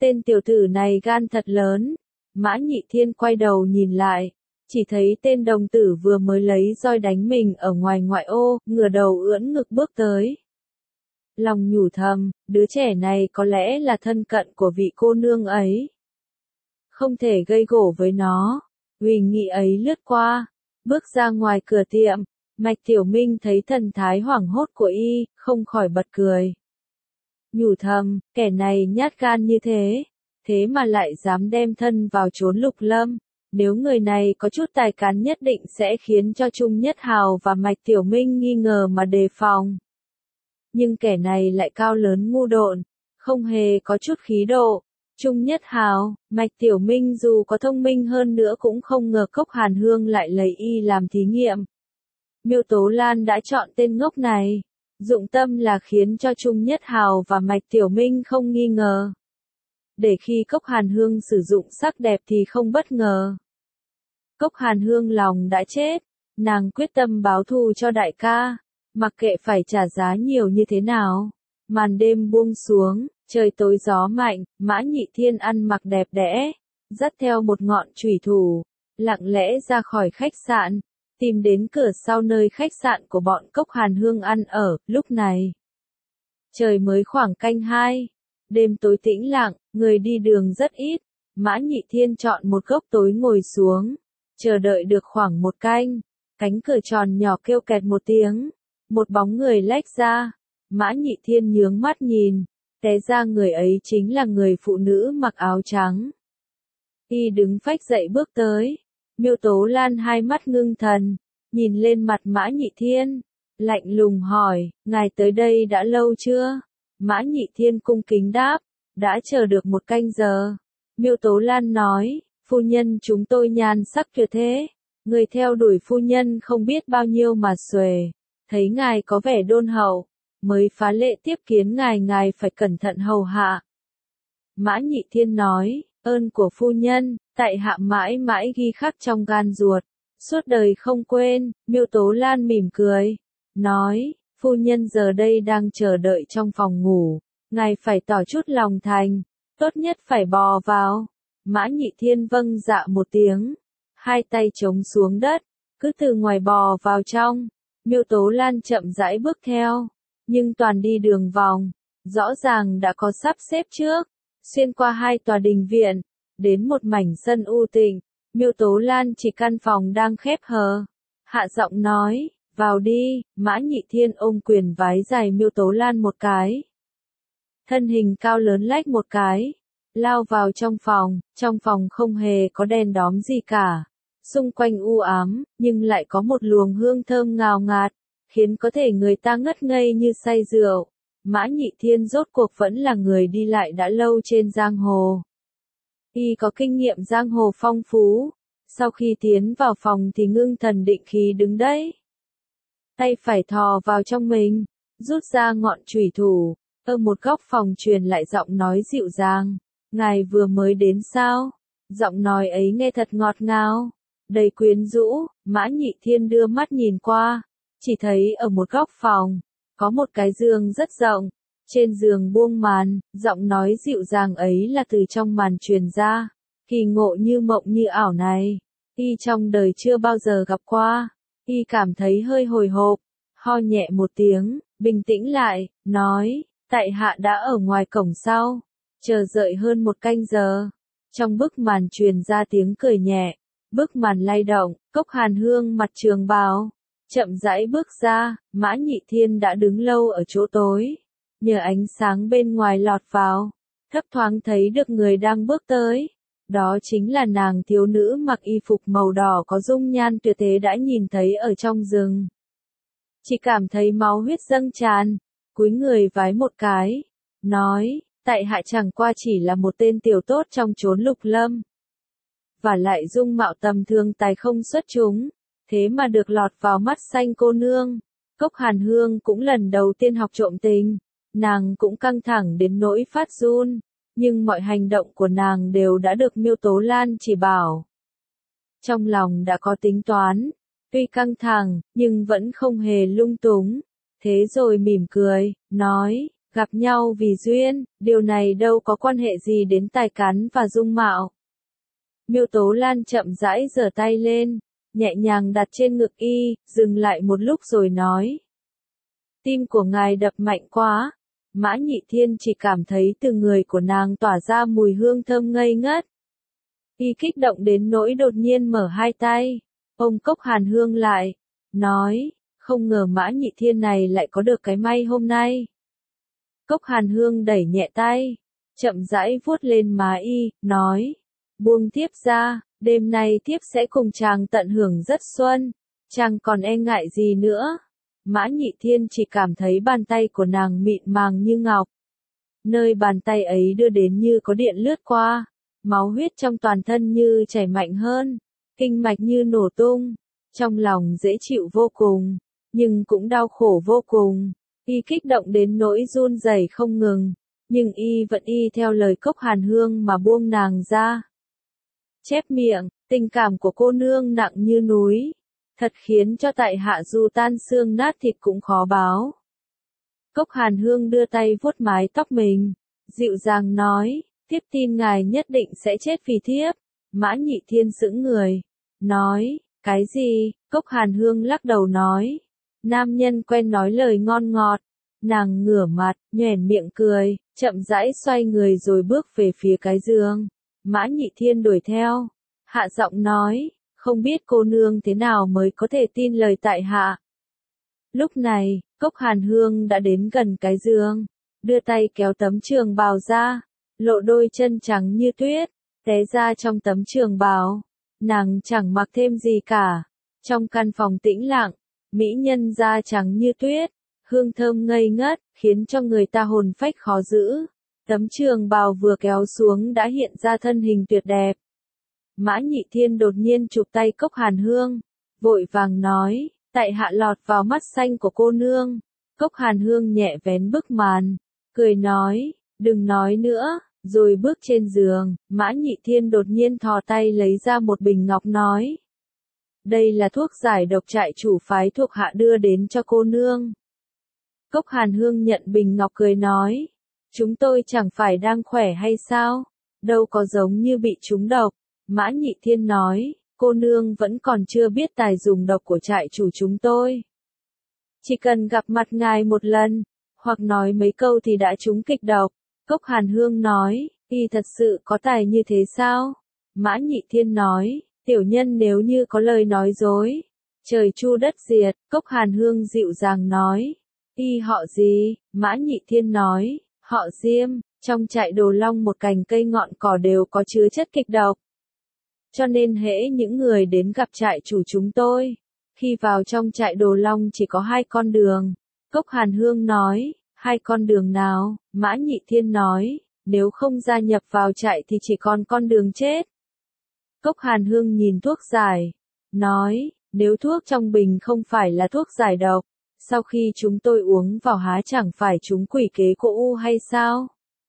Tên tiểu tử này gan thật lớn. Mã Nhị Thiên quay đầu nhìn lại, chỉ thấy tên đồng tử vừa mới lấy roi đánh mình ở ngoài ngoại ô, ngửa đầu ưỡn ngực bước tới. Lòng nhủ thầm, đứa trẻ này có lẽ là thân cận của vị cô nương ấy. Không thể gây gổ với nó. Huỳnh nghị ấy lướt qua, bước ra ngoài cửa tiệm, Mạch Tiểu Minh thấy thần thái hoảng hốt của y, không khỏi bật cười. Nhủ thầm, kẻ này nhát gan như thế mà lại dám đem thân vào trốn Lục Lâm. Nếu người này có chút tài cán nhất định sẽ khiến cho Trung Nhất Hào và Mạch Tiểu Minh nghi ngờ mà đề phòng. Nhưng kẻ này lại cao lớn ngu độn, không hề có chút khí độ. Trung Nhất Hào, Mạch Tiểu Minh dù có thông minh hơn nữa cũng không ngờ Cốc Hàn Hương lại lấy y làm thí nghiệm. Miêu Tố Lan đã chọn tên ngốc này, dụng tâm là khiến cho Trung Nhất Hào và Mạch Tiểu Minh không nghi ngờ. Để khi Cốc Hàn Hương sử dụng sắc đẹp thì không bất ngờ. Cốc Hàn Hương lòng đã chết, nàng quyết tâm báo thù cho đại ca, mặc kệ phải trả giá nhiều như thế nào. Màn đêm buông xuống, trời tối gió mạnh, Mã Nhị Thiên ăn mặc đẹp đẽ, dắt theo một ngọn chùy thủ, lặng lẽ ra khỏi khách sạn, tìm đến cửa sau nơi khách sạn của bọn Cốc Hàn Hương ăn ở. Lúc này, trời mới khoảng canh 2, đêm tối tĩnh lặng, người đi đường rất ít. Mã Nhị Thiên chọn một gốc tối ngồi xuống, chờ đợi được khoảng một canh, cánh cửa tròn nhỏ kêu kẹt một tiếng, một bóng người lách ra. Mã Nhị Thiên nhướng mắt nhìn, té ra người ấy chính là người phụ nữ mặc áo trắng. Y đứng phách dậy bước tới, Miêu Tố Lan hai mắt ngưng thần, nhìn lên mặt Mã Nhị Thiên, lạnh lùng hỏi, ngài tới đây đã lâu chưa? Mã Nhị Thiên cung kính đáp, đã chờ được một canh giờ. Miêu Tố Lan nói, phu nhân chúng tôi nhan sắc tuyệt thế, người theo đuổi phu nhân không biết bao nhiêu mà xuề, thấy ngài có vẻ đôn hậu, mới phá lệ tiếp kiến ngài phải cẩn thận hầu hạ. Mã Nhị Thiên nói, ơn của phu nhân, tại hạ mãi mãi ghi khắc trong gan ruột, suốt đời không quên. Miêu Tố Lan mỉm cười, nói, phu nhân giờ đây đang chờ đợi trong phòng ngủ, ngài phải tỏ chút lòng thành, tốt nhất phải bò vào. Mã Nhị Thiên vâng dạ một tiếng, hai tay chống xuống đất, cứ từ ngoài bò vào trong. Miêu Tố Lan chậm rãi bước theo, nhưng toàn đi đường vòng, rõ ràng đã có sắp xếp trước, xuyên qua hai tòa đình viện, đến một mảnh sân u tịnh. Miêu Tố Lan chỉ căn phòng đang khép hờ, hạ giọng nói, vào đi. Mã Nhị Thiên ôm quyền vái giày Miêu Tố Lan một cái. Thân hình cao lớn lách một cái, lao vào trong phòng không hề có đèn đóm gì cả. Xung quanh u ám, nhưng lại có một luồng hương thơm ngào ngạt, khiến có thể người ta ngất ngây như say rượu. Mã Nhị Thiên rốt cuộc vẫn là người đi lại đã lâu trên giang hồ. Y có kinh nghiệm giang hồ phong phú, sau khi tiến vào phòng thì ngưng thần định khí đứng đấy. Tay phải thò vào trong mình, rút ra ngọn chùy thủ, ở một góc phòng truyền lại giọng nói dịu dàng, ngài vừa mới đến sao? Giọng nói ấy nghe thật ngọt ngào, đầy quyến rũ. Mã Nhị Thiên đưa mắt nhìn qua, chỉ thấy ở một góc phòng, có một cái giường rất rộng, trên giường buông màn, giọng nói dịu dàng ấy là từ trong màn truyền ra, kỳ ngộ như mộng như ảo này, y trong đời chưa bao giờ gặp qua. Y cảm thấy hơi hồi hộp, ho nhẹ một tiếng, bình tĩnh lại, nói, tại hạ đã ở ngoài cổng sau, chờ đợi hơn một canh giờ. Trong bức màn truyền ra tiếng cười nhẹ, bức màn lay động, Cốc Hàn Hương mặc trường bào, chậm rãi bước ra. Mã Nhị Thiên đã đứng lâu ở chỗ tối, nhờ ánh sáng bên ngoài lọt vào, thấp thoáng thấy được người đang bước tới. Đó chính là nàng thiếu nữ mặc y phục màu đỏ có dung nhan tuyệt thế đã nhìn thấy ở trong rừng. Chỉ cảm thấy máu huyết dâng tràn, cúi người vái một cái, nói, tại hạ chẳng qua chỉ là một tên tiểu tốt trong chốn Lục Lâm. Và lại dung mạo tầm thường tài không xuất chúng, thế mà được lọt vào mắt xanh cô nương. Cốc Hàn Hương cũng lần đầu tiên học trộm tình, nàng cũng căng thẳng đến nỗi phát run. Nhưng mọi hành động của nàng đều đã được Miêu Tố Lan chỉ bảo. Trong lòng đã có tính toán, tuy căng thẳng, nhưng vẫn không hề lung túng. Thế rồi mỉm cười, nói, Gặp nhau vì duyên, điều này đâu có quan hệ gì đến tài cán và dung mạo. Miêu Tố Lan chậm rãi giở tay lên, nhẹ nhàng đặt trên ngực y, dừng lại một lúc rồi nói. Tim của ngài đập mạnh quá. Mã Nhị Thiên chỉ cảm thấy từ người của nàng tỏa ra mùi hương thơm ngây ngất. Y kích động đến nỗi đột nhiên mở hai tay, ôm Cốc Hàn Hương lại, nói, không ngờ Mã Nhị Thiên này lại có được cái may hôm nay. Cốc Hàn Hương đẩy nhẹ tay, chậm rãi vuốt lên má y, nói, buông thiếp ra, đêm nay thiếp sẽ cùng chàng tận hưởng rất xuân, chàng còn e ngại gì nữa. Mã Nhị Thiên chỉ cảm thấy bàn tay của nàng mịn màng như ngọc. Nơi bàn tay ấy đưa đến như có điện lướt qua, máu huyết trong toàn thân như chảy mạnh hơn, kinh mạch như nổ tung, trong lòng dễ chịu vô cùng, nhưng cũng đau khổ vô cùng. Y kích động đến nỗi run rẩy không ngừng, nhưng y vẫn y theo lời Cốc Hàn Hương mà buông nàng ra. Chép miệng, tình cảm của cô nương nặng như núi, thật khiến cho tại hạ dù tan xương nát thịt cũng khó báo. Cốc Hàn Hương đưa tay vuốt mái tóc mình, dịu dàng nói, thiếp tin ngài nhất định sẽ chết vì thiếp. Mã Nhị Thiên sững người, nói, cái gì? Cốc Hàn Hương lắc đầu nói, nam nhân quen nói lời ngon ngọt. Nàng ngửa mặt, nhoẻn miệng cười, chậm rãi xoay người rồi bước về phía cái giường. Mã Nhị Thiên đuổi theo, hạ giọng nói, không biết cô nương thế nào mới có thể tin lời tại hạ. Lúc này, Cốc Hàn Hương đã đến gần cái giường, đưa tay kéo tấm trường bào ra, lộ đôi chân trắng như tuyết, té ra trong tấm trường bào. Nàng chẳng mặc thêm gì cả. Trong căn phòng tĩnh lặng, mỹ nhân da trắng như tuyết, hương thơm ngây ngất, khiến cho người ta hồn phách khó giữ. Tấm trường bào vừa kéo xuống đã hiện ra thân hình tuyệt đẹp. Mã Nhị Thiên đột nhiên chụp tay Cốc Hàn Hương, vội vàng nói, tại hạ lọt vào mắt xanh của cô nương. Cốc Hàn Hương nhẹ vén bức màn, cười nói, đừng nói nữa, rồi bước trên giường. Mã Nhị Thiên đột nhiên thò tay lấy ra một bình ngọc nói, đây là thuốc giải độc trại chủ phái thuộc hạ đưa đến cho cô nương. Cốc Hàn Hương nhận bình ngọc cười nói, chúng tôi chẳng phải đang khỏe hay sao, đâu có giống như bị trúng độc. Mã Nhị Thiên nói, cô nương vẫn còn chưa biết tài dùng độc của trại chủ chúng tôi. Chỉ cần gặp mặt ngài một lần, hoặc nói mấy câu thì đã trúng kịch độc. Cốc Hàn Hương nói, y thật sự có tài như thế sao? Mã Nhị Thiên nói, tiểu nhân nếu như có lời nói dối, trời chu đất diệt. Cốc Hàn Hương dịu dàng nói, y họ gì? Mã Nhị Thiên nói, họ Diêm, trong trại Đồ Long một cành cây ngọn cỏ đều có chứa chất kịch độc. Cho nên hễ những người đến gặp trại chủ chúng tôi, khi vào trong trại Đồ Long chỉ có hai con đường. Cốc Hàn Hương nói, hai con đường nào? Mã Nhị Thiên nói, nếu không gia nhập vào trại thì chỉ còn con đường chết. Cốc Hàn Hương nhìn thuốc giải, nói, nếu thuốc trong bình không phải là thuốc giải độc, sau khi chúng tôi uống vào há chẳng phải chúng quỷ kế của U hay sao?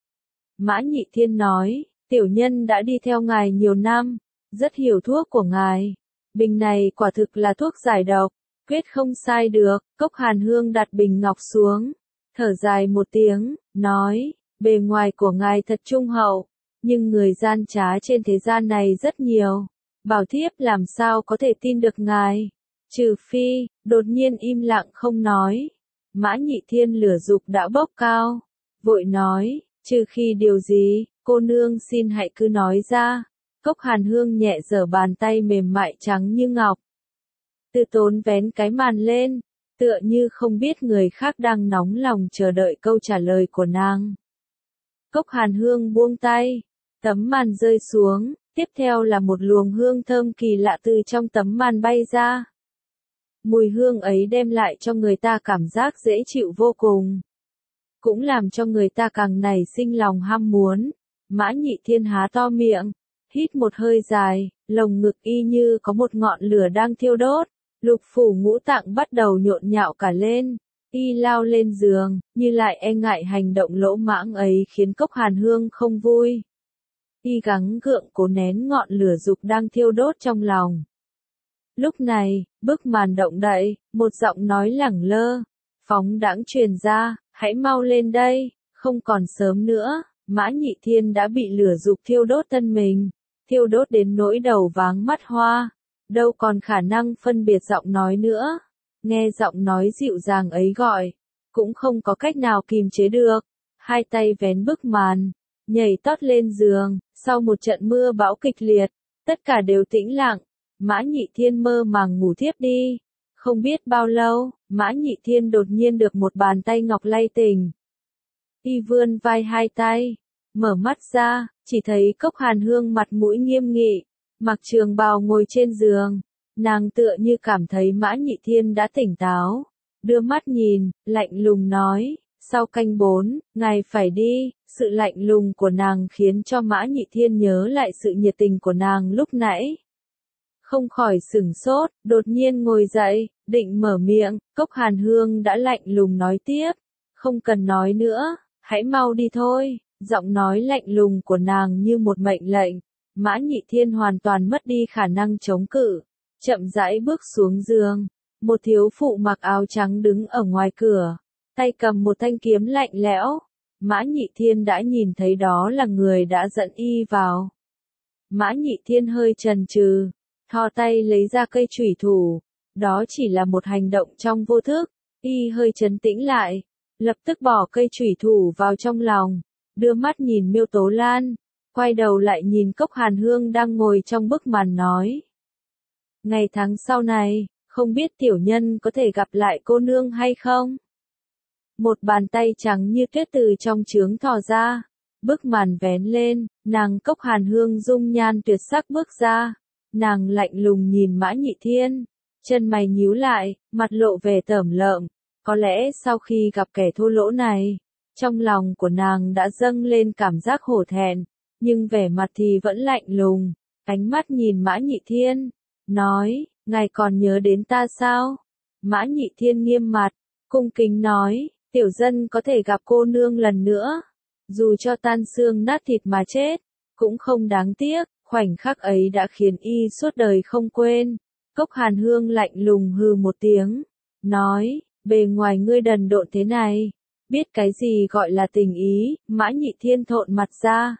Mã Nhị Thiên nói, tiểu nhân đã đi theo ngài nhiều năm, rất hiểu thuốc của ngài. Bình này quả thực là thuốc giải độc, quyết không sai được. Cốc Hàn Hương đặt bình ngọc xuống, thở dài một tiếng, nói, bề ngoài của ngài thật trung hậu, nhưng người gian trá trên thế gian này rất nhiều. Bảo thiếp làm sao có thể tin được ngài? Trừ phi, đột nhiên im lặng không nói. Mã Nhị Thiên lửa dục đã bốc cao, vội nói, trừ khi điều gì, cô nương xin hãy cứ nói ra. Cốc Hàn Hương nhẹ giở bàn tay mềm mại trắng như ngọc, từ tốn vén cái màn lên, tựa như không biết người khác đang nóng lòng chờ đợi câu trả lời của nàng. Cốc Hàn Hương buông tay, tấm màn rơi xuống, tiếp theo là một luồng hương thơm kỳ lạ từ trong tấm màn bay ra. Mùi hương ấy đem lại cho người ta cảm giác dễ chịu vô cùng, cũng làm cho người ta càng nảy sinh lòng ham muốn. Mã Nhị Thiên há to miệng, hít một hơi dài, lồng ngực y như có một ngọn lửa đang thiêu đốt, lục phủ ngũ tạng bắt đầu nhộn nhạo cả lên. Y lao lên giường, như lại e ngại hành động lỗ mãng ấy khiến Cốc Hàn Hương không vui. Y gắng gượng cố nén ngọn lửa dục đang thiêu đốt trong lòng. Lúc này, bức màn động đậy, một giọng nói lẳng lơ, phóng đãng truyền ra, hãy mau lên đây, không còn sớm nữa. Mã Nhị Thiên đã bị lửa dục thiêu đốt thân mình, thiêu đốt đến nỗi đầu váng mắt hoa, đâu còn khả năng phân biệt giọng nói nữa. Nghe giọng nói dịu dàng ấy gọi, cũng không có cách nào kìm chế được, hai tay vén bức màn, nhảy tót lên giường. Sau một trận mưa bão kịch liệt, tất cả đều tĩnh lặng, Mã Nhị Thiên mơ màng ngủ thiếp đi. Không biết bao lâu, Mã Nhị Thiên đột nhiên được một bàn tay ngọc lay tỉnh. Y vươn vai hai tay, mở mắt ra, chỉ thấy Cốc Hàn Hương mặt mũi nghiêm nghị, mặc trường bào ngồi trên giường. Nàng tựa như cảm thấy Mã Nhị Thiên đã tỉnh táo, đưa mắt nhìn, lạnh lùng nói, sau canh 4, ngài phải đi. Sự lạnh lùng của nàng khiến cho Mã Nhị Thiên nhớ lại sự nhiệt tình của nàng lúc nãy. Không khỏi sửng sốt, đột nhiên ngồi dậy, định mở miệng, Cốc Hàn Hương đã lạnh lùng nói tiếp, không cần nói nữa, hãy mau đi thôi. Giọng nói lạnh lùng của nàng như một mệnh lệnh, Mã Nhị Thiên hoàn toàn mất đi khả năng chống cự, chậm rãi bước xuống giường. Một thiếu phụ mặc áo trắng đứng ở ngoài cửa, tay cầm một thanh kiếm lạnh lẽo. Mã Nhị Thiên đã nhìn thấy đó là người đã dẫn y vào. Mã Nhị Thiên hơi chần chừ, thò tay lấy ra cây chủy thủ. Đó chỉ là một hành động trong vô thức, y hơi trấn tĩnh lại, lập tức bỏ cây chủy thủ vào trong lòng, đưa mắt nhìn Miêu Tố Lan, quay đầu lại nhìn Cốc Hàn Hương đang ngồi trong bức màn nói. Ngày tháng sau này, không biết tiểu nhân có thể gặp lại cô nương hay không? Một bàn tay trắng như tuyết từ trong trướng thò ra, bức màn vén lên, nàng Cốc Hàn Hương dung nhan tuyệt sắc bước ra, nàng lạnh lùng nhìn Mã Nhị Thiên, chân mày nhíu lại, mặt lộ vẻ tởm lợm, có lẽ sau khi gặp kẻ thô lỗ này, trong lòng của nàng đã dâng lên cảm giác hổ thẹn, nhưng vẻ mặt thì vẫn lạnh lùng, ánh mắt nhìn Mã Nhị Thiên, nói, ngài còn nhớ đến ta sao? Mã Nhị Thiên nghiêm mặt, cung kính nói, tiểu dân có thể gặp cô nương lần nữa, dù cho tan xương nát thịt mà chết, cũng không đáng tiếc. Khoảnh khắc ấy đã khiến y suốt đời không quên. Cốc Hàn Hương lạnh lùng hừ một tiếng, nói, bề ngoài ngươi đần độn thế này, biết cái gì gọi là tình ý. Mã Nhị Thiên thộn mặt ra,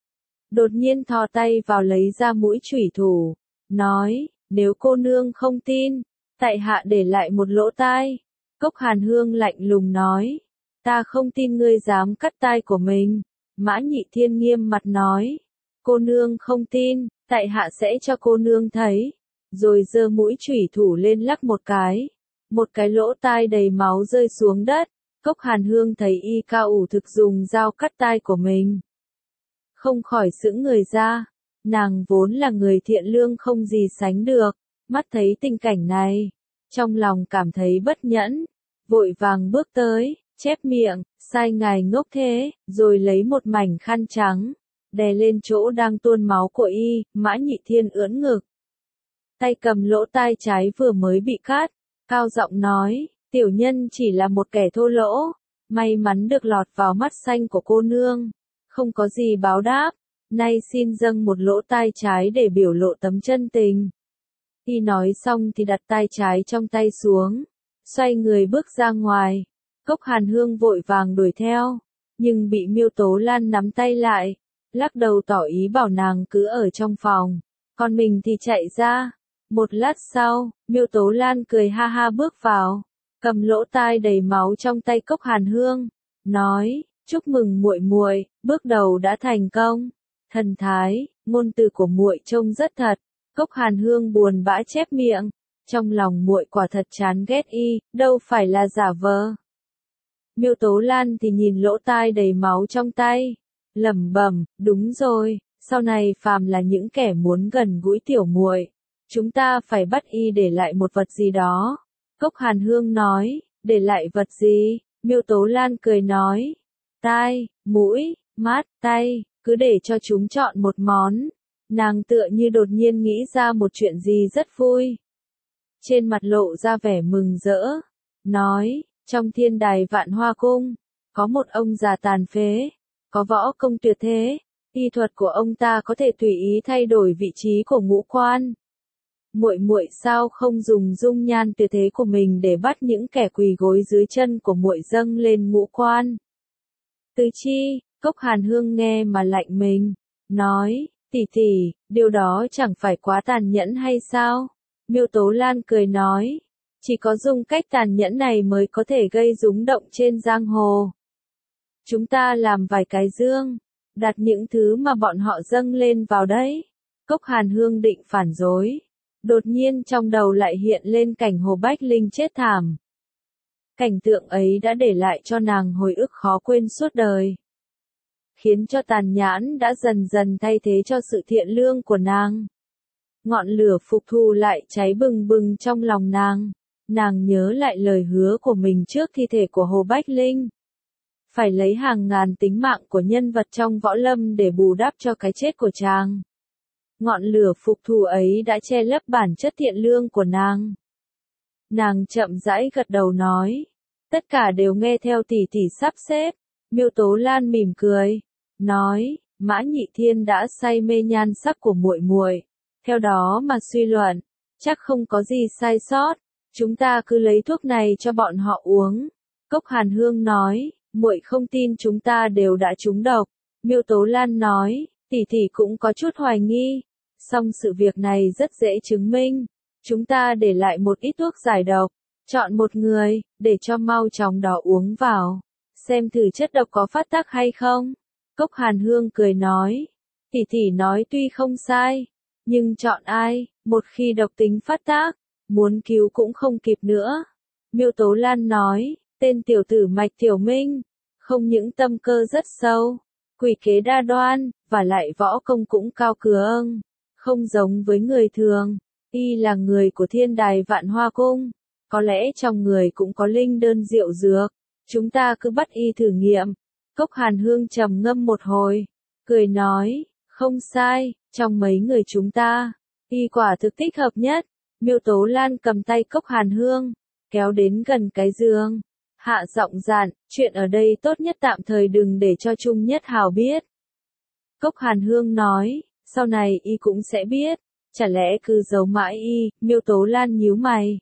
đột nhiên thò tay vào lấy ra mũi chủy thủ, nói, nếu cô nương không tin, tại hạ để lại một lỗ tai. Cốc Hàn Hương lạnh lùng nói, ta không tin ngươi dám cắt tai của mình. Mã Nhị Thiên nghiêm mặt nói, cô nương không tin, tại hạ sẽ cho cô nương thấy. Rồi giơ mũi chủy thủ lên lắc một cái lỗ tai đầy máu rơi xuống đất. Cốc Hàn Hương thấy y cao ủ thực dùng dao cắt tai của mình, không khỏi sững người ra. Nàng vốn là người thiện lương không gì sánh được, mắt thấy tình cảnh này, trong lòng cảm thấy bất nhẫn, vội vàng bước tới, chép miệng, sai ngài ngốc thế, rồi lấy một mảnh khăn trắng, đè lên chỗ đang tuôn máu của y. Mã Nhị Thiên ưỡn ngực, tay cầm lỗ tai trái vừa mới bị cắt, cao giọng nói, tiểu nhân chỉ là một kẻ thô lỗ, may mắn được lọt vào mắt xanh của cô nương, không có gì báo đáp, nay xin dâng một lỗ tai trái để biểu lộ tấm chân tình. Y nói xong thì đặt tai trái trong tay xuống, xoay người bước ra ngoài. Cốc Hàn Hương vội vàng đuổi theo, nhưng bị Miêu Tố Lan nắm tay lại, lắc đầu tỏ ý bảo nàng cứ ở trong phòng, còn mình thì chạy ra. Một lát sau, Miêu Tố Lan cười ha ha bước vào, cầm lỗ tai đầy máu trong tay Cốc Hàn Hương, nói, chúc mừng muội muội, bước đầu đã thành công. Thần thái, ngôn từ của muội trông rất thật. Cốc Hàn Hương buồn bã chép miệng, trong lòng muội quả thật chán ghét y, đâu phải là giả vờ. Miêu Tố Lan thì nhìn lỗ tai đầy máu trong tay, lẩm bẩm, đúng rồi, sau này phàm là những kẻ muốn gần gũi tiểu muội, chúng ta phải bắt y để lại một vật gì đó. Cốc Hàn Hương nói, để lại vật gì? Miêu Tố Lan cười nói, tai, mũi, mắt, tay, cứ để cho chúng chọn một món. Nàng tựa như đột nhiên nghĩ ra một chuyện gì rất vui. Trên mặt lộ ra vẻ mừng rỡ, nói, trong Thiên Đài Vạn Hoa Cung, có một ông già tàn phế, có võ công tuyệt thế, y thuật của ông ta có thể tùy ý thay đổi vị trí của ngũ quan. muội muội sao không dùng dung nhan tuyệt thế của mình để bắt những kẻ quỳ gối dưới chân của muội dâng lên ngũ quan. Từ chi, Cốc Hàn Hương nghe mà lạnh mình, nói, tỷ tỷ, điều đó chẳng phải quá tàn nhẫn hay sao? Miêu Tố Lan cười nói, chỉ có dùng cách tàn nhẫn này mới có thể gây rúng động trên giang hồ. Chúng ta làm vài cái dương, đặt những thứ mà bọn họ dâng lên vào đấy. Cốc Hàn Hương định phản đối. Đột nhiên trong đầu lại hiện lên cảnh Hồ Bách Linh chết thảm. Cảnh tượng ấy đã để lại cho nàng hồi ức khó quên suốt đời. Khiến cho tàn nhẫn đã dần dần thay thế cho sự thiện lương của nàng. Ngọn lửa phục thù lại cháy bừng bừng trong lòng nàng. Nàng nhớ lại lời hứa của mình trước thi thể của Hồ Bách Linh. Phải lấy hàng ngàn tính mạng của nhân vật trong võ lâm để bù đắp cho cái chết của chàng. Ngọn lửa phục thù ấy đã che lấp bản chất thiện lương của nàng. Nàng chậm rãi gật đầu nói. Tất cả đều nghe theo tỷ tỷ sắp xếp. Miêu Tố Lan mỉm cười. Nói, Mã Nhị Thiên đã say mê nhan sắc của muội muội. Theo đó mà suy luận, chắc không có gì sai sót. Chúng ta cứ lấy thuốc này cho bọn họ uống. Cốc Hàn Hương nói, muội không tin chúng ta đều đã trúng độc. Miêu Tố Lan nói, tỷ tỷ cũng có chút hoài nghi. Song sự việc này rất dễ chứng minh. Chúng ta để lại một ít thuốc giải độc. Chọn một người, để cho mau chóng đó uống vào. Xem thử chất độc có phát tác hay không. Cốc Hàn Hương cười nói. Tỷ tỷ nói tuy không sai. Nhưng chọn ai, một khi độc tính phát tác, muốn cứu cũng không kịp nữa. Miêu Tố Lan nói, tên tiểu tử Mạch Tiểu Minh, không những tâm cơ rất sâu, quỷ kế đa đoan, và lại võ công cũng cao cường, không giống với người thường. Y là người của Thiên Đài Vạn Hoa Cung, có lẽ trong người cũng có linh đơn diệu dược. Chúng ta cứ bắt y thử nghiệm. Cốc Hàn Hương trầm ngâm một hồi, cười nói, không sai, trong mấy người chúng ta, y quả thực thích hợp nhất. Miêu Tố Lan cầm tay Cốc Hàn Hương, kéo đến gần cái giường, hạ giọng dặn, chuyện ở đây tốt nhất tạm thời đừng để cho Trung Nhất Hào biết. Cốc Hàn Hương nói, sau này y cũng sẽ biết, chả lẽ cứ giấu mãi y. Miêu Tố Lan nhíu mày,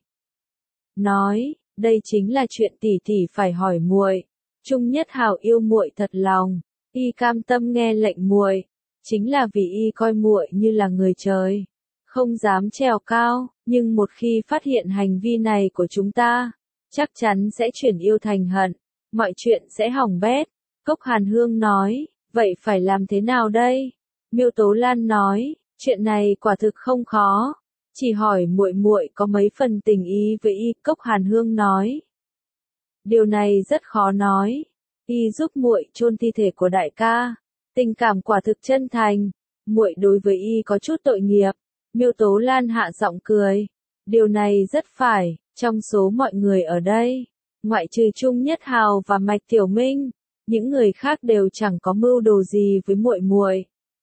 nói, đây chính là chuyện tỷ tỷ phải hỏi muội. Trung Nhất Hào yêu muội thật lòng, y cam tâm nghe lệnh muội, chính là vì y coi muội như là người trời, không dám trèo cao, nhưng một khi phát hiện hành vi này của chúng ta, chắc chắn sẽ chuyển yêu thành hận, mọi chuyện sẽ hỏng bét. Cốc Hàn Hương nói, vậy phải làm thế nào đây? Miêu Tố Lan nói, chuyện này quả thực không khó, chỉ hỏi muội muội có mấy phần tình ý với y. Cốc Hàn Hương nói, điều này rất khó nói, y giúp muội chôn thi thể của đại ca, tình cảm quả thực chân thành, muội đối với y có chút tội nghiệp. Miêu Tố Lan hạ giọng cười, điều này rất phải, trong số mọi người ở đây, ngoại trừ Trung Nhất Hào và Mạch Tiểu Minh, những người khác đều chẳng có mưu đồ gì với muội muội.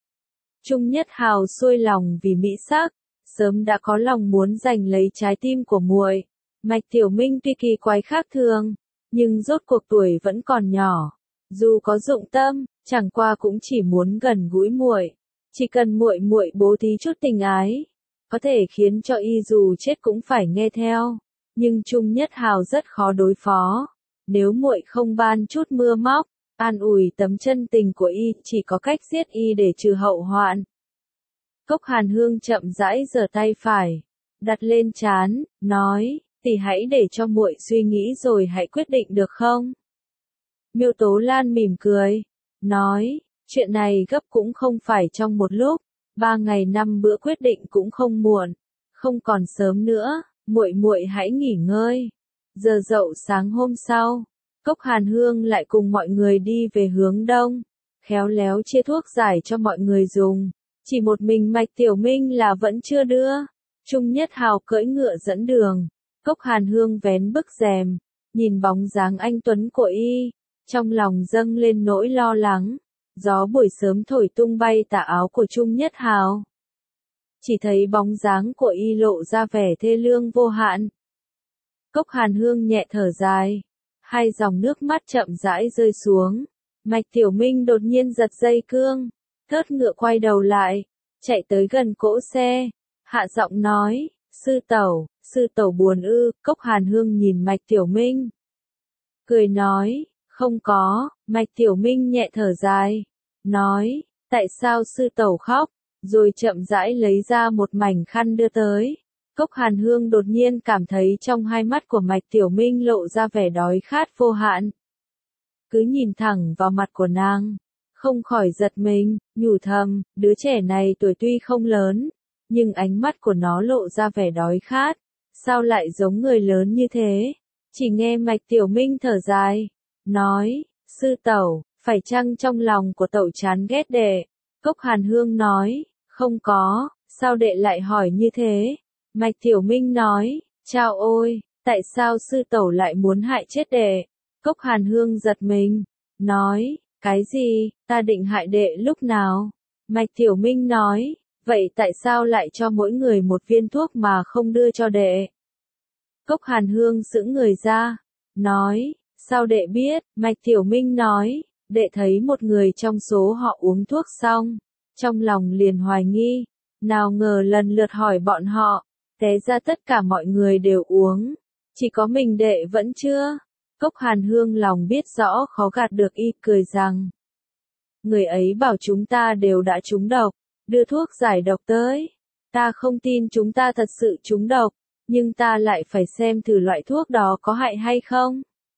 Trung Nhất Hào xuôi lòng vì mỹ sắc, sớm đã có lòng muốn giành lấy trái tim của muội. Mạch Tiểu Minh tuy kỳ quái khác thường, nhưng rốt cuộc tuổi vẫn còn nhỏ, dù có dụng tâm, chẳng qua cũng chỉ muốn gần gũi muội. Chỉ cần muội muội bố thí chút tình ái, có thể khiến cho y dù chết cũng phải nghe theo. Nhưng Trung Nhất Hào rất khó đối phó. Nếu muội không ban chút mưa móc, an ủi tấm chân tình của y, chỉ có cách giết y để trừ hậu hoạn. Cốc Hàn Hương chậm rãi giở tay phải, đặt lên trán, nói, tỷ hãy để cho muội suy nghĩ rồi hãy quyết định được không? Miêu Tố Lan mỉm cười, nói, chuyện này gấp cũng không phải trong một lúc, 3 ngày 5 bữa quyết định cũng không muộn, không còn sớm nữa, muội muội hãy nghỉ ngơi. Giờ dậu sáng hôm sau, Cốc Hàn Hương lại cùng mọi người đi về hướng đông, khéo léo chia thuốc giải cho mọi người dùng, chỉ một mình Mạch Tiểu Minh là vẫn chưa đưa. Trung Nhất Hào cưỡi ngựa dẫn đường, Cốc Hàn Hương vén bức rèm, nhìn bóng dáng anh tuấn của y, trong lòng dâng lên nỗi lo lắng. Gió buổi sớm thổi tung bay tà áo của Trung Nhất Hào. Chỉ thấy bóng dáng của y lộ ra vẻ thê lương vô hạn. Cốc Hàn Hương nhẹ thở dài, hai dòng nước mắt chậm rãi rơi xuống. Mạch Tiểu Minh đột nhiên giật dây cương, thớt ngựa quay đầu lại, chạy tới gần cỗ xe, hạ giọng nói, Sư tẩu buồn ư, Cốc Hàn Hương nhìn Mạch Tiểu Minh. Cười nói, không có, Mạch Tiểu Minh nhẹ thở dài. Nói, tại sao sư tẩu khóc, rồi chậm rãi lấy ra một mảnh khăn đưa tới. Cốc Hàn Hương đột nhiên cảm thấy trong hai mắt của Mạch Tiểu Minh lộ ra vẻ đói khát vô hạn. Cứ nhìn thẳng vào mặt của nàng, không khỏi giật mình, nhủ thầm, đứa trẻ này tuổi tuy không lớn, nhưng ánh mắt của nó lộ ra vẻ đói khát, sao lại giống người lớn như thế? Chỉ nghe Mạch Tiểu Minh thở dài, nói, sư tẩu, phải chăng trong lòng của tẩu chán ghét đệ? Cốc Hàn Hương nói, không có, sao đệ lại hỏi như thế? Mạch Tiểu Minh nói, chao ôi, tại sao sư tẩu lại muốn hại chết đệ? Cốc Hàn Hương giật mình, nói, cái gì, ta định hại đệ lúc nào? Mạch Tiểu Minh nói, vậy tại sao lại cho mỗi người một viên thuốc mà không đưa cho đệ? Cốc Hàn Hương sững người ra, nói, sao đệ biết? Mạch Tiểu Minh nói, đệ thấy một người trong số họ uống thuốc xong, trong lòng liền hoài nghi, nào ngờ lần lượt hỏi bọn họ, té ra tất cả mọi người đều uống, chỉ có mình đệ vẫn chưa. Cốc Hàn Hương lòng biết rõ khó gạt được y, cười rằng, người ấy bảo chúng ta đều đã trúng độc, đưa thuốc giải độc tới. Ta không tin chúng ta thật sự trúng độc, nhưng ta lại phải xem thử loại thuốc đó có hại hay không.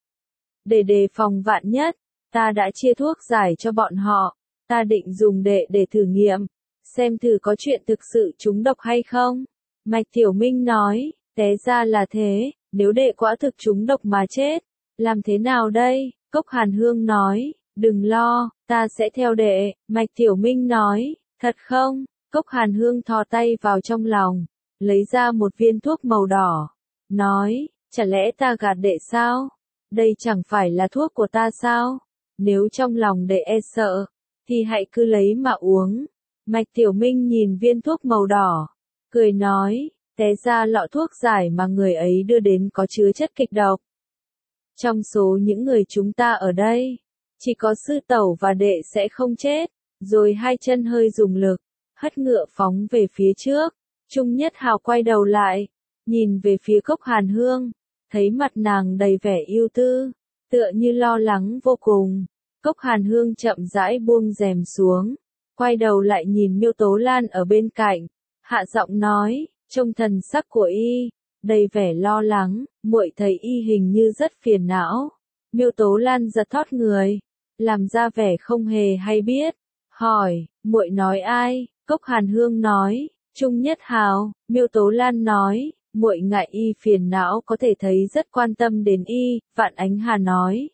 Để đề phòng vạn nhất, ta đã chia thuốc giải cho bọn họ, ta định dùng để thử nghiệm, xem thử có chuyện thực sự trúng độc hay không. Mạch Tiểu Minh nói, té ra là thế, nếu đệ quả thực trúng độc mà chết, làm thế nào đây? Cốc Hàn Hương nói, đừng lo, ta sẽ theo đệ. Mạch Tiểu Minh nói, thật không? Cốc Hàn Hương thò tay vào trong lòng, lấy ra một viên thuốc màu đỏ, nói, chả lẽ ta gạt đệ sao? Đây chẳng phải là thuốc của ta sao? Nếu trong lòng đệ e sợ, thì hãy cứ lấy mà uống. Mạch Tiểu Minh nhìn viên thuốc màu đỏ, cười nói, té ra lọ thuốc giải mà người ấy đưa đến có chứa chất kịch độc. Trong số những người chúng ta ở đây, chỉ có sư tẩu và đệ sẽ không chết. Rồi hai chân hơi dùng lực, hất ngựa phóng về phía trước. Trung Nhất Hào quay đầu lại, nhìn về phía Cốc Hàn Hương, thấy mặt nàng đầy vẻ ưu tư, tựa như lo lắng vô cùng. Cốc Hàn Hương chậm rãi buông rèm xuống, quay đầu lại nhìn Miêu Tố Lan ở bên cạnh, hạ giọng nói, trông thần sắc của y đầy vẻ lo lắng, muội thấy y hình như rất phiền não. Miêu Tố Lan giật thót người, làm ra vẻ không hề hay biết, hỏi, muội nói ai? Cốc Hàn Hương nói, Trung Nhất Hào. Miêu Tố Lan nói, muội ngại y phiền não có thể thấy rất quan tâm đến y. Vạn Ánh Hà nói,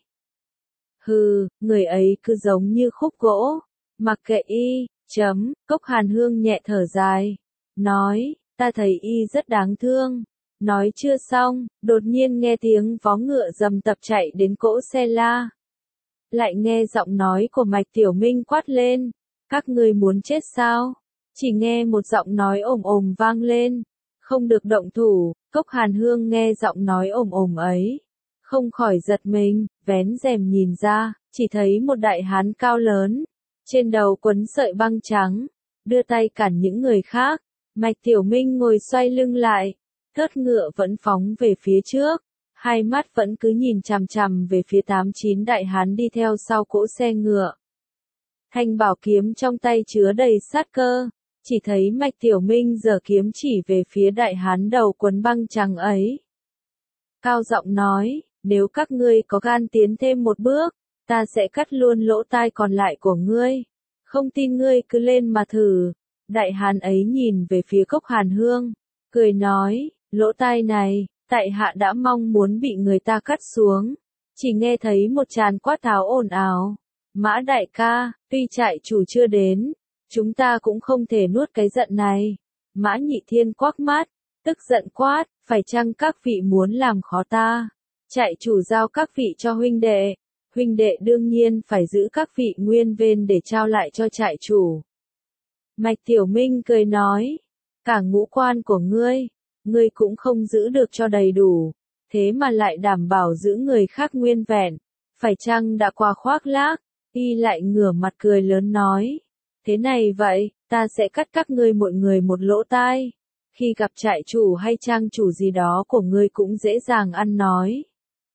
hừ, người ấy cứ giống như khúc gỗ, mặc kệ y. Cốc Hàn Hương nhẹ thở dài, nói, ta thấy y rất đáng thương. Nói chưa xong, đột nhiên nghe tiếng vó ngựa rầm rập chạy đến cỗ xe la. Lại nghe giọng nói của Mạch Tiểu Minh quát lên, các ngươi muốn chết sao? Chỉ nghe một giọng nói ồm ồm vang lên, không được động thủ. Cốc Hàn Hương nghe giọng nói ồm ồm ấy, không khỏi giật mình, vén rèm nhìn ra, chỉ thấy một đại hán cao lớn, trên đầu quấn sợi băng trắng, đưa tay cản những người khác. Mạch Tiểu Minh ngồi xoay lưng lại, thớt ngựa vẫn phóng về phía trước, hai mắt vẫn cứ nhìn chằm chằm về phía 8-9 đại hán đi theo sau cỗ xe ngựa. Thanh bảo kiếm trong tay chứa đầy sát cơ, chỉ thấy Mạch Tiểu Minh giở kiếm chỉ về phía đại hán đầu quấn băng trắng ấy. Cao giọng nói, nếu các ngươi có gan tiến thêm một bước, ta sẽ cắt luôn lỗ tai còn lại của ngươi. Không tin ngươi cứ lên mà thử. Đại hán ấy nhìn về phía Cốc Hàn Hương, cười nói, lỗ tai này, tại hạ đã mong muốn bị người ta cắt xuống. Chỉ nghe thấy một tràng quát tháo ồn ào. Mã đại ca, tuy trại chủ chưa đến, chúng ta cũng không thể nuốt cái giận này. Mã Nhị Thiên quắc mắt, tức giận quát, phải chăng các vị muốn làm khó ta? Trại chủ giao các vị cho huynh đệ đương nhiên phải giữ các vị nguyên vên để trao lại cho trại chủ. Mạch Tiểu Minh cười nói, cả ngũ quan của ngươi cũng không giữ được cho đầy đủ, thế mà lại đảm bảo giữ người khác nguyên vẹn, phải chăng đã qua khoác lác? Y lại ngửa mặt cười lớn nói, thế này vậy, ta sẽ cắt các ngươi mọi người một lỗ tai. Khi gặp trại chủ hay trang chủ gì đó của ngươi cũng dễ dàng ăn nói.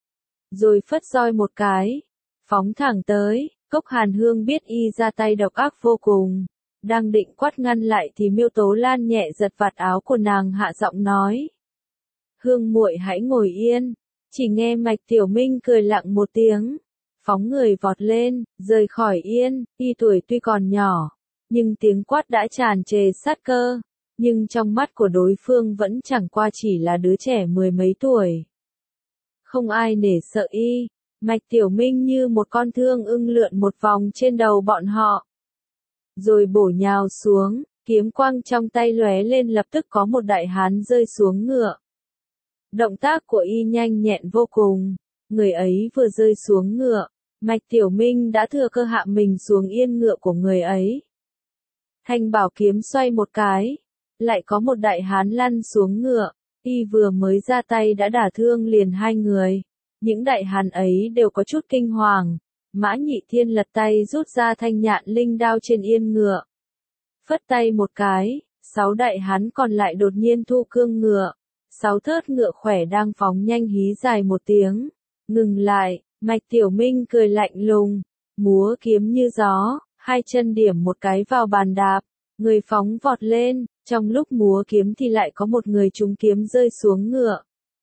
Rồi phất roi một cái, phóng thẳng tới, Cốc Hàn Hương biết y ra tay độc ác vô cùng. Đang định quát ngăn lại thì Miêu Tố Lan nhẹ giật vạt áo của nàng hạ giọng nói. Hương muội hãy ngồi yên, chỉ nghe Mạch Tiểu Minh cười lặng một tiếng. Phóng người vọt lên, rời khỏi yên, y tuổi tuy còn nhỏ, nhưng tiếng quát đã tràn trề sát cơ. Nhưng trong mắt của đối phương vẫn chẳng qua chỉ là đứa trẻ mười mấy tuổi. Không ai nể sợ y, Mạch Tiểu Minh như một con thương ưng lượn một vòng trên đầu bọn họ. Rồi bổ nhào xuống, kiếm quang trong tay lóe lên lập tức có một đại hán rơi xuống ngựa. Động tác của y nhanh nhẹn vô cùng, người ấy vừa rơi xuống ngựa, Mạch Tiểu Minh đã thừa cơ hạ mình xuống yên ngựa của người ấy. Thanh bảo kiếm xoay một cái, lại có một đại hán lăn xuống ngựa, y vừa mới ra tay đã đả thương liền hai người. Những đại hán ấy đều có chút kinh hoàng. Mã Nhị Thiên lật tay rút ra thanh nhạn linh đao trên yên ngựa. Phất tay một cái, 6 đại hán còn lại đột nhiên thu cương ngựa. 6 thớt ngựa khỏe đang phóng nhanh hí dài một tiếng. Ngừng lại, Mạch Tiểu Minh cười lạnh lùng, múa kiếm như gió, hai chân điểm một cái vào bàn đạp. Người phóng vọt lên, trong lúc múa kiếm thì lại có một người trúng kiếm rơi xuống ngựa.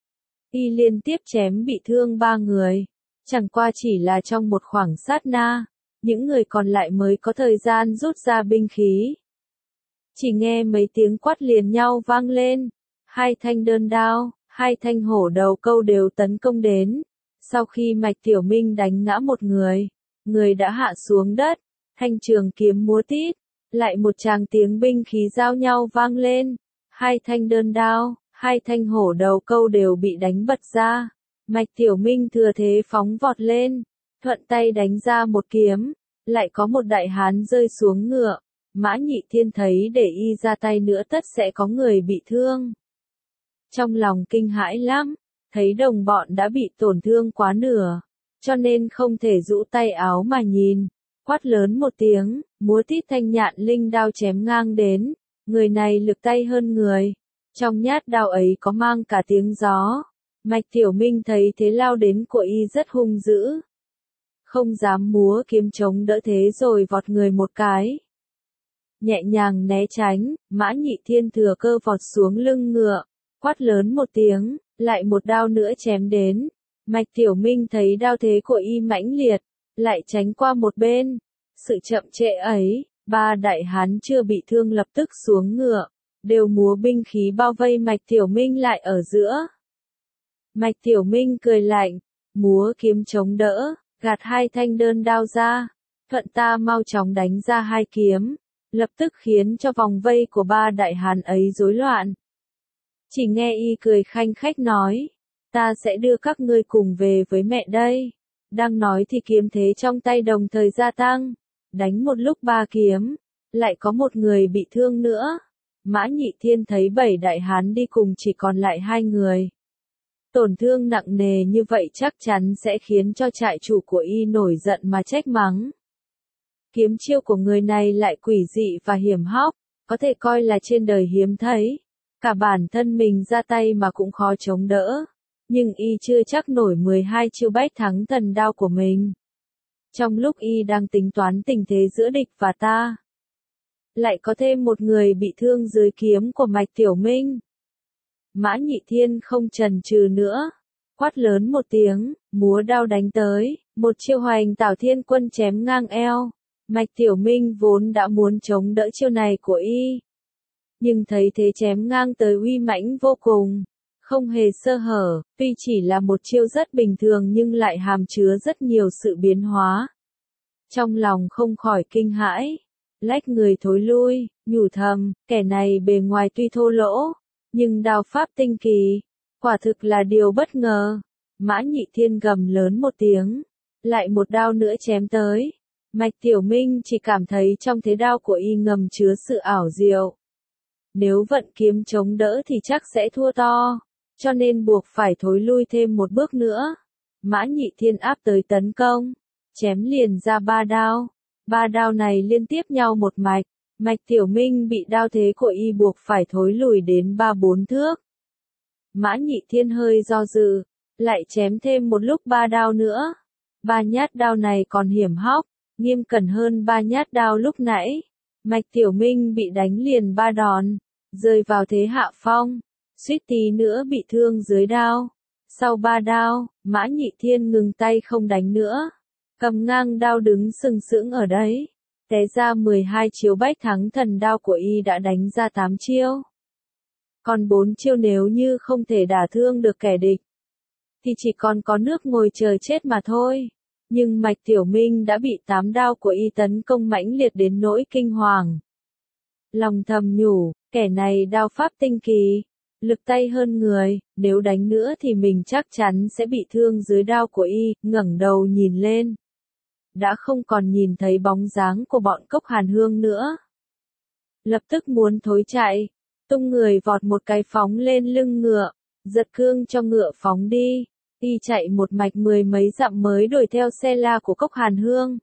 Y liên tiếp chém bị thương 3 người. Chẳng qua chỉ là trong một khoảng sát na, những người còn lại mới có thời gian rút ra binh khí. Chỉ nghe mấy tiếng quát liền nhau vang lên, 2 thanh đơn đao, 2 thanh hổ đầu câu đều tấn công đến. Sau khi Mạch Tiểu Minh đánh ngã một người đã hạ xuống đất, thanh trường kiếm múa tít, lại một tràng tiếng binh khí giao nhau vang lên, 2 thanh đơn đao, 2 thanh hổ đầu câu đều bị đánh bật ra. Mạch Tiểu Minh thừa thế phóng vọt lên, thuận tay đánh ra một kiếm, lại có một đại hán rơi xuống ngựa. Mã Nhị Thiên thấy để y ra tay nữa tất sẽ có người bị thương. Trong lòng kinh hãi lắm, thấy đồng bọn đã bị tổn thương quá nửa, cho nên không thể rũ tay áo mà nhìn. Quát lớn một tiếng, múa tít thanh nhạn linh đao chém ngang đến, người này lực tay hơn người. Trong nhát đao ấy có mang cả tiếng gió. Mạch Tiểu Minh thấy thế lao đến của y rất hung dữ. Không dám múa kiếm chống đỡ thế rồi vọt người một cái. Nhẹ nhàng né tránh, Mã Nhị Thiên thừa cơ vọt xuống lưng ngựa, quát lớn một tiếng, lại một đao nữa chém đến. Mạch Tiểu Minh thấy đao thế của y mãnh liệt, lại tránh qua một bên. Sự chậm trễ ấy, 3 đại hán chưa bị thương lập tức xuống ngựa, đều múa binh khí bao vây Mạch Tiểu Minh lại ở giữa. Mạch Tiểu Minh cười lạnh, múa kiếm chống đỡ, gạt 2 thanh đơn đao ra, thuận ta mau chóng đánh ra 2 kiếm, lập tức khiến cho vòng vây của 3 đại hán ấy rối loạn. Chỉ nghe y cười khanh khách nói, ta sẽ đưa các ngươi cùng về với mẹ đây. Đang nói thì kiếm thế trong tay đồng thời gia tăng, đánh một lúc 3 kiếm, lại có một người bị thương nữa. Mã Nhị Thiên thấy 7 đại hán đi cùng chỉ còn lại 2 người. Tổn thương nặng nề như vậy chắc chắn sẽ khiến cho trại chủ của y nổi giận mà trách mắng. Kiếm chiêu của người này lại quỷ dị và hiểm hóc, có thể coi là trên đời hiếm thấy. Cả bản thân mình ra tay mà cũng khó chống đỡ. Nhưng y chưa chắc nổi 12 chiêu bách thắng thần đao của mình. Trong lúc y đang tính toán tình thế giữa địch và ta, lại có thêm một người bị thương dưới kiếm của Mạch Tiểu Minh. Mã Nhị Thiên không chần chừ nữa, quát lớn một tiếng, múa đao đánh tới, một chiêu Hoành Tảo Thiên Quân chém ngang eo. Mạch Tiểu Minh vốn đã muốn chống đỡ chiêu này của y, nhưng thấy thế chém ngang tới uy mãnh vô cùng, không hề sơ hở, tuy chỉ là một chiêu rất bình thường nhưng lại hàm chứa rất nhiều sự biến hóa. Trong lòng không khỏi kinh hãi, lách người thối lui, nhủ thầm, kẻ này bề ngoài tuy thô lỗ, nhưng đao pháp tinh kỳ, quả thực là điều bất ngờ. Mã Nhị Thiên gầm lớn một tiếng, lại một đao nữa chém tới. Mạch Tiểu Minh chỉ cảm thấy trong thế đao của y ngầm chứa sự ảo diệu. Nếu vận kiếm chống đỡ thì chắc sẽ thua to, cho nên buộc phải thối lui thêm một bước nữa. Mã Nhị Thiên áp tới tấn công, chém liền ra 3 đao. 3 đao này liên tiếp nhau một mạch, Mạch Tiểu Minh bị đao thế của y buộc phải thối lùi đến 3-4 thước. Mã Nhị Thiên hơi do dự, lại chém thêm một lúc 3 đao nữa. 3 nhát đao này còn hiểm hóc, nghiêm cẩn hơn 3 nhát đao lúc nãy. Mạch Tiểu Minh bị đánh liền 3 đòn, rơi vào thế hạ phong, suýt tí nữa bị thương dưới đao. Sau 3 đao, Mã Nhị Thiên ngừng tay không đánh nữa, cầm ngang đao đứng sừng sững ở đấy. Té ra 12 chiêu bách thắng thần đao của y đã đánh ra 8 chiêu. Còn 4 chiêu nếu như không thể đả thương được kẻ địch, thì chỉ còn có nước ngồi chờ chết mà thôi. Nhưng Mạch Tiểu Minh đã bị 8 đao của y tấn công mãnh liệt đến nỗi kinh hoàng. Lòng thầm nhủ, kẻ này đao pháp tinh kỳ, lực tay hơn người, nếu đánh nữa thì mình chắc chắn sẽ bị thương dưới đao của y. Ngẩng đầu nhìn lên, đã không còn nhìn thấy bóng dáng của bọn Cốc Hàn Hương nữa. Lập tức muốn thối chạy, tung người vọt một cái phóng lên lưng ngựa, giật cương cho ngựa phóng đi. Y chạy một mạch 10 mấy dặm mới đuổi theo xe la của Cốc Hàn Hương.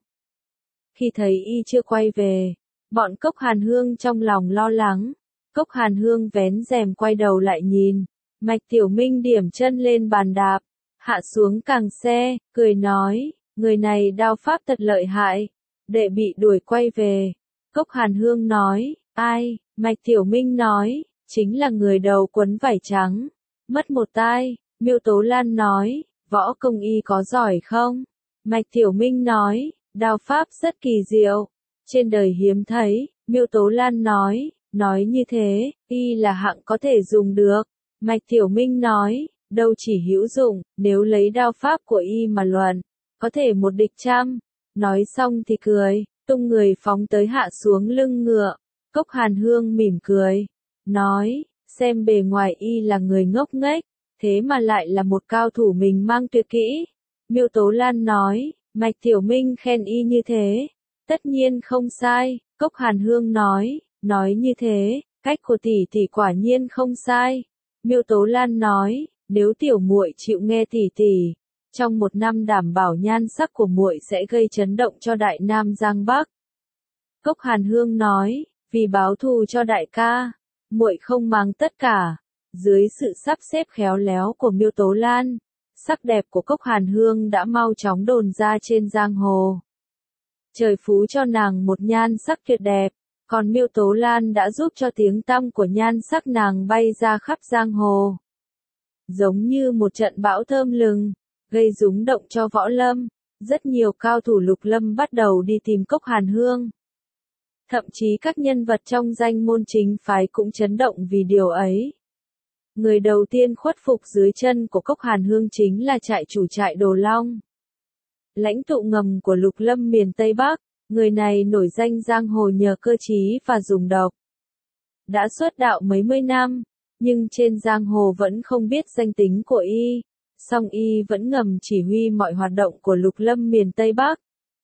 Khi thấy y chưa quay về, bọn Cốc Hàn Hương trong lòng lo lắng. Cốc Hàn Hương vén rèm quay đầu lại nhìn, Mạch Tiểu Minh điểm chân lên bàn đạp, hạ xuống càng xe, cười nói, người này đao pháp thật lợi hại, đệ bị đuổi quay về. Cốc Hàn Hương nói, ai? Mạch Tiểu Minh nói, chính là người đầu quấn vải trắng, mất một tai. Miêu Tố Lan nói, võ công y có giỏi không? Mạch Tiểu Minh nói, đao pháp rất kỳ diệu, trên đời hiếm thấy. Miêu Tố Lan nói như thế, y là hạng có thể dùng được. Mạch Tiểu Minh nói, đâu chỉ hữu dụng, nếu lấy đao pháp của y mà luận, có thể một địch trăm. Nói xong thì cười, tung người phóng tới hạ xuống lưng ngựa. Cốc Hàn Hương mỉm cười, nói, xem bề ngoài y là người ngốc nghếch, thế mà lại là một cao thủ mình mang tuyệt kỹ. Miêu Tố Lan nói, Mạch Tiểu Minh khen y như thế, tất nhiên không sai. Cốc Hàn Hương nói như thế, cách của tỷ tỷ quả nhiên không sai. Miêu Tố Lan nói, nếu tiểu muội chịu nghe tỷ tỷ, trong 1 năm đảm bảo nhan sắc của muội sẽ gây chấn động cho Đại Nam Giang Bắc. Cốc Hàn Hương nói, vì báo thù cho đại ca, muội không mang tất cả. Dưới sự sắp xếp khéo léo của Miêu Tố Lan, sắc đẹp của Cốc Hàn Hương đã mau chóng đồn ra trên giang hồ. Trời phú cho nàng một nhan sắc tuyệt đẹp, còn Miêu Tố Lan đã giúp cho tiếng tăm của nhan sắc nàng bay ra khắp giang hồ. Giống như một trận bão thơm lừng, gây rúng động cho võ lâm, rất nhiều cao thủ lục lâm bắt đầu đi tìm Cốc Hàn Hương. Thậm chí các nhân vật trong danh môn chính phái cũng chấn động vì điều ấy. Người đầu tiên khuất phục dưới chân của Cốc Hàn Hương chính là trại chủ trại Đồ Long, lãnh tụ ngầm của lục lâm miền Tây Bắc. Người này nổi danh giang hồ nhờ cơ trí và dùng độc. Đã xuất đạo mấy mươi năm, nhưng trên giang hồ vẫn không biết danh tính của y, song y vẫn ngầm chỉ huy mọi hoạt động của lục lâm miền Tây Bắc.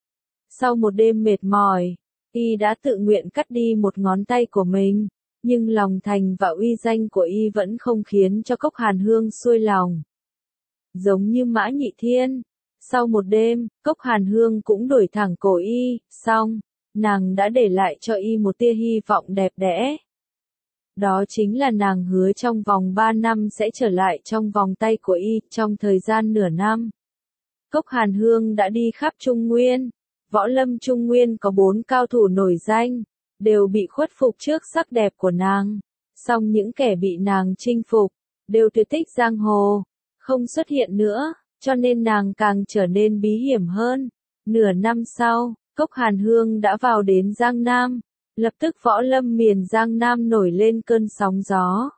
Sau một đêm mệt mỏi, y đã tự nguyện cắt đi một ngón tay của mình, nhưng lòng thành và uy danh của y vẫn không khiến cho Cốc Hàn Hương xuôi lòng. Giống như Mã Nhị Thiên, sau một đêm, Cốc Hàn Hương cũng đuổi thẳng cổ y, xong, nàng đã để lại cho y một tia hy vọng đẹp đẽ. Đó chính là nàng hứa trong vòng 3 năm sẽ trở lại trong vòng tay của y. Trong thời gian nửa năm, Cốc Hàn Hương đã đi khắp Trung Nguyên. Võ lâm Trung Nguyên có 4 cao thủ nổi danh, đều bị khuất phục trước sắc đẹp của nàng. Song những kẻ bị nàng chinh phục, đều tuyệt tích giang hồ, không xuất hiện nữa, cho nên nàng càng trở nên bí hiểm hơn. Nửa năm sau, Cốc Hàn Hương đã vào đến Giang Nam, lập tức võ lâm miền Giang Nam nổi lên cơn sóng gió.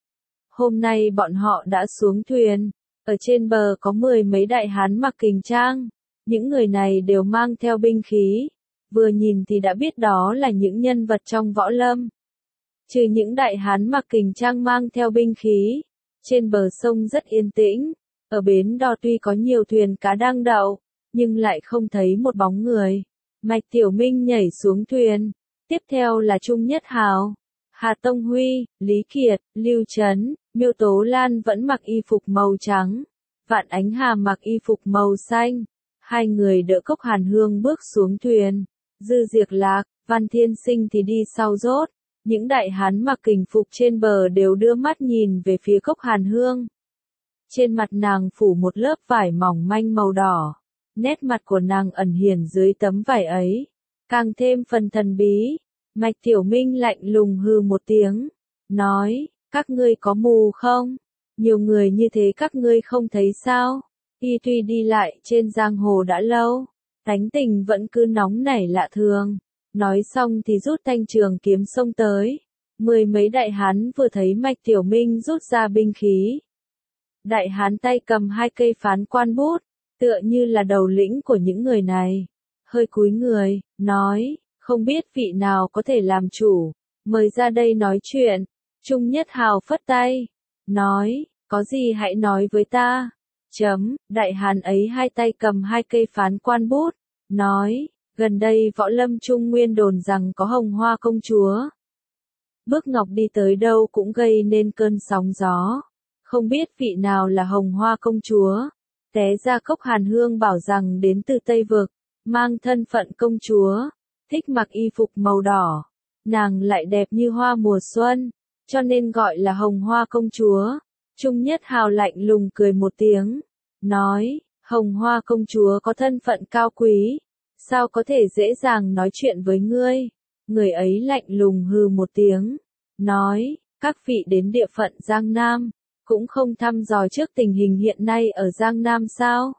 Hôm nay bọn họ đã xuống thuyền, ở trên bờ có 10 mấy đại hán mặc kình trang. Những người này đều mang theo binh khí, vừa nhìn thì đã biết đó là những nhân vật trong võ lâm. Trừ những đại hán mặc kình trang mang theo binh khí, trên bờ sông rất yên tĩnh, ở bến đò tuy có nhiều thuyền cá đang đậu, nhưng lại không thấy một bóng người. Mạch Tiểu Minh nhảy xuống thuyền, tiếp theo là Trung Nhất Hào, Hà Tông Huy, Lý Kiệt, Lưu Trấn, Miêu Tố Lan vẫn mặc y phục màu trắng, Vạn Ánh Hà mặc y phục màu xanh. Hai người đỡ Cốc Hàn Hương bước xuống thuyền. Dư Diệp Lạc, Văn Thiên Sinh thì đi sau rốt, những đại hán mặc kình phục trên bờ đều đưa mắt nhìn về phía Cốc Hàn Hương. Trên mặt nàng phủ một lớp vải mỏng manh màu đỏ, nét mặt của nàng ẩn hiển dưới tấm vải ấy, càng thêm phần thần bí. Mạch Tiểu Minh lạnh lùng hừ một tiếng, nói, các ngươi có mù không? Nhiều người như thế các ngươi không thấy sao? Y tuy đi lại trên giang hồ đã lâu, tánh tình vẫn cứ nóng nảy lạ thường. Nói xong thì rút thanh trường kiếm xông tới. Mười mấy đại hán vừa thấy Mạch Tiểu Minh rút ra binh khí. Đại hán tay cầm hai cây phán quan bút, tựa như là đầu lĩnh của những người này. Hơi cúi người, nói, không biết vị nào có thể làm chủ, mời ra đây nói chuyện. Trung Nhất Hào phất tay, nói, có gì hãy nói với ta. Đại hán ấy hai tay cầm hai cây phán quan bút, nói, gần đây võ lâm Trung Nguyên đồn rằng có Hồng Hoa công chúa. Bước Ngọc đi tới đâu cũng gây nên cơn sóng gió. Không biết vị nào là Hồng Hoa công chúa. Té ra Cốc Hàn Hương bảo rằng đến từ Tây Vực, mang thân phận công chúa, thích mặc y phục màu đỏ. Nàng lại đẹp như hoa mùa xuân, cho nên gọi là Hồng Hoa công chúa. Trung Nhất Hào lạnh lùng cười một tiếng, nói, Hồng Hoa công chúa có thân phận cao quý, sao có thể dễ dàng nói chuyện với ngươi? Người ấy lạnh lùng hừ một tiếng, nói, các vị đến địa phận Giang Nam, cũng không thăm dò trước tình hình hiện nay ở Giang Nam sao?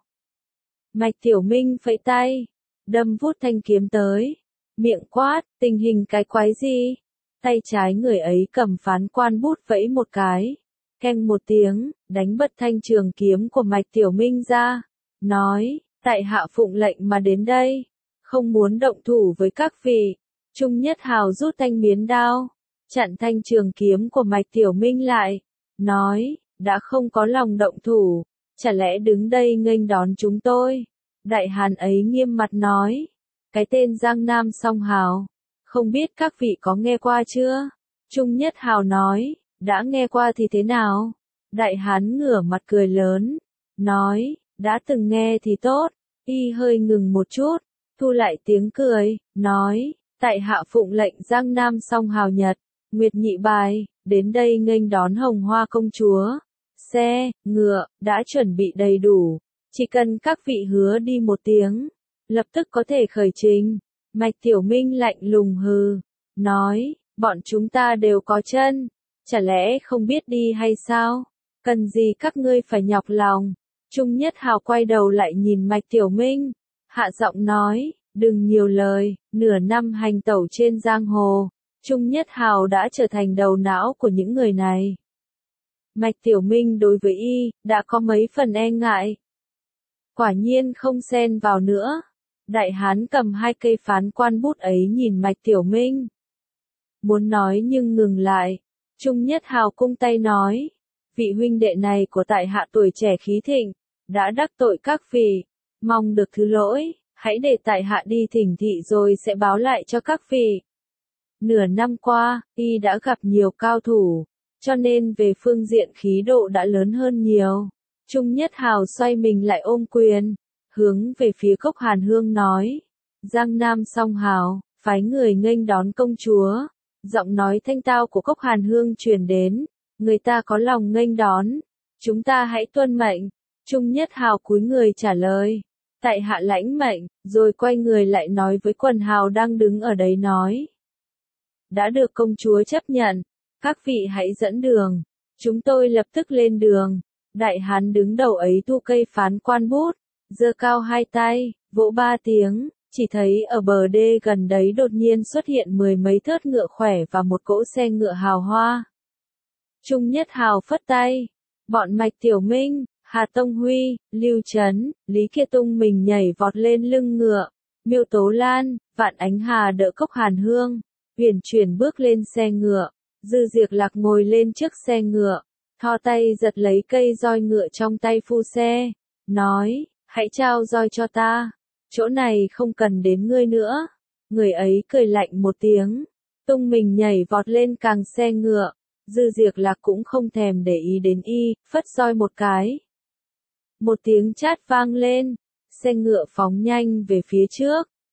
Mạch Tiểu Minh phẩy tay, đâm vút thanh kiếm tới, miệng quát, tình hình cái quái gì? Tay trái người ấy cầm phán quan bút vẫy một cái, keng một tiếng, đánh bật thanh trường kiếm của Mạch Tiểu Minh ra, nói, tại hạ phụng lệnh mà đến đây, không muốn động thủ với các vị. Trung Nhất Hào rút thanh miến đao, chặn thanh trường kiếm của Mạch Tiểu Minh lại, nói, đã không có lòng động thủ, chả lẽ đứng đây nghênh đón chúng tôi? Đại hán ấy nghiêm mặt nói, cái tên Giang Nam Song Hào, không biết các vị có nghe qua chưa? Trung Nhất Hào nói, đã nghe qua thì thế nào? Đại hán ngửa mặt cười lớn, nói, đã từng nghe thì tốt. Y hơi ngừng một chút, thu lại tiếng cười, nói, tại hạ phụng lệnh Giang Nam Song Hào Nhật, Nguyệt Nhị Bài, đến đây nghênh đón Hồng Hoa công chúa. Xe, ngựa, đã chuẩn bị đầy đủ, chỉ cần các vị hứa đi một tiếng, lập tức có thể khởi trình. Mạch Tiểu Minh lạnh lùng hừ, nói, bọn chúng ta đều có chân, chả lẽ không biết đi hay sao? Cần gì các ngươi phải nhọc lòng? Trung Nhất Hào quay đầu lại nhìn Mạch Tiểu Minh, hạ giọng nói, đừng nhiều lời. Nửa năm hành tẩu trên giang hồ, Trung Nhất Hào đã trở thành đầu não của những người này. Mạch Tiểu Minh đối với y, đã có mấy phần e ngại. Quả nhiên không xen vào nữa. Đại hán cầm hai cây phán quan bút ấy nhìn Mạch Tiểu Minh. Muốn nói nhưng ngừng lại. Trung Nhất Hào cung tay nói, vị huynh đệ này của tại hạ tuổi trẻ khí thịnh, đã đắc tội các vị, mong được thứ lỗi, hãy để tại hạ đi thỉnh thị rồi sẽ báo lại cho các vị. Nửa năm qua, y đã gặp nhiều cao thủ, cho nên về phương diện khí độ đã lớn hơn nhiều. Trung Nhất Hào xoay mình lại ôm quyền, hướng về phía Cốc Hàn Hương nói, Giang Nam Song Hào, phái người nghênh đón công chúa. Giọng nói thanh tao của Cốc Hàn Hương truyền đến, người ta có lòng nghênh đón, chúng ta hãy tuân mệnh. Trung Nhất Hào cúi người trả lời, tại hạ lãnh mệnh, rồi quay người lại nói với quần hào đang đứng ở đấy nói, đã được công chúa chấp nhận, các vị hãy dẫn đường, chúng tôi lập tức lên đường. Đại hán đứng đầu ấy thu cây phán quan bút, giơ cao hai tay, vỗ ba tiếng, chỉ thấy ở bờ đê gần đấy đột nhiên xuất hiện mười mấy thớt ngựa khỏe và một cỗ xe ngựa hào hoa. Trung Nhất Hào phất tay, bọn Mạch Tiểu Minh, Hà Tông Huy, Lưu Trấn, Lý Kiệt tung mình nhảy vọt lên lưng ngựa, Miêu Tố Lan, Vạn Ánh Hà đỡ Cốc Hàn Hương, uyển chuyển bước lên xe ngựa, Dư Diệp Lạc ngồi lên trước xe ngựa, thò tay giật lấy cây roi ngựa trong tay phu xe, nói, hãy trao roi cho ta, chỗ này không cần đến ngươi nữa. Người ấy cười lạnh một tiếng, tung mình nhảy vọt lên càng xe ngựa, Dư Diệp Lạc cũng không thèm để ý đến y, phất roi một cái. Một tiếng chát vang lên, xe ngựa phóng nhanh về phía trước,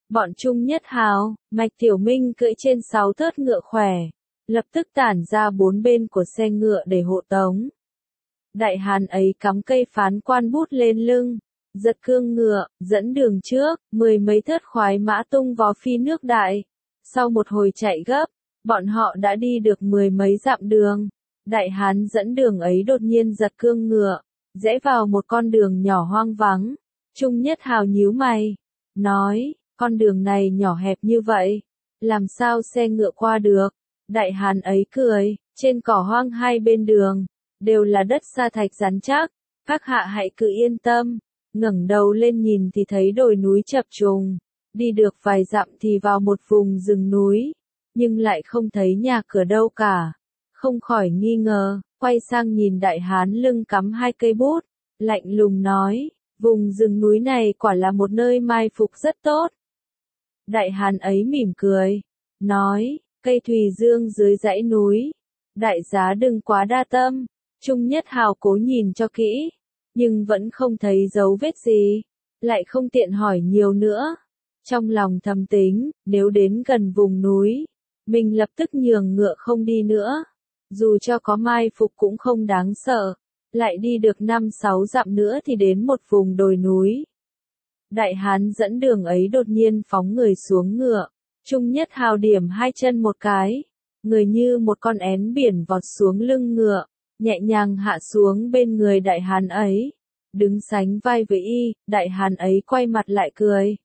Bọn Trung Nhất Hào, Mạch Tiểu Minh cưỡi trên 6 thớt ngựa khỏe, lập tức tản ra bốn bên của xe ngựa để hộ tống. Đại hán ấy cắm cây phán quan bút lên lưng, giật cương ngựa, dẫn đường trước, mười mấy thớt khoái mã tung vó phi nước đại. Sau một hồi chạy gấp, bọn họ đã đi được mười mấy dặm đường. Đại hán dẫn đường ấy đột nhiên giật cương ngựa, rẽ vào một con đường nhỏ hoang vắng. Trung Nhất Hào nhíu mày, nói, con đường này nhỏ hẹp như vậy, làm sao xe ngựa qua được? Đại hán ấy cười, trên cỏ hoang hai bên đường, đều là đất sa thạch rắn chắc, các hạ hãy cứ yên tâm. Ngẩng đầu lên nhìn thì thấy đồi núi chập trùng, đi được vài dặm thì vào một vùng rừng núi, nhưng lại không thấy nhà cửa đâu cả. Không khỏi nghi ngờ, quay sang nhìn đại hán lưng cắm hai cây bút, lạnh lùng nói, vùng rừng núi này quả là một nơi mai phục rất tốt. Đại hán ấy mỉm cười, nói, cây thùy dương dưới dãy núi, đại giá đừng quá đa tâm. Trung Nhất Hào cố nhìn cho kỹ, nhưng vẫn không thấy dấu vết gì, lại không tiện hỏi nhiều nữa. Trong lòng thầm tính, nếu đến gần vùng núi, mình lập tức nhường ngựa không đi nữa. Dù cho có mai phục cũng không đáng sợ, lại đi được 5-6 dặm nữa thì đến một vùng đồi núi. Đại hán dẫn đường ấy đột nhiên phóng người xuống ngựa, Trung Nhất Hào điểm hai chân một cái, người như một con én biển vọt xuống lưng ngựa, nhẹ nhàng hạ xuống bên người đại hán ấy, đứng sánh vai với y. Đại hán ấy quay mặt lại cười,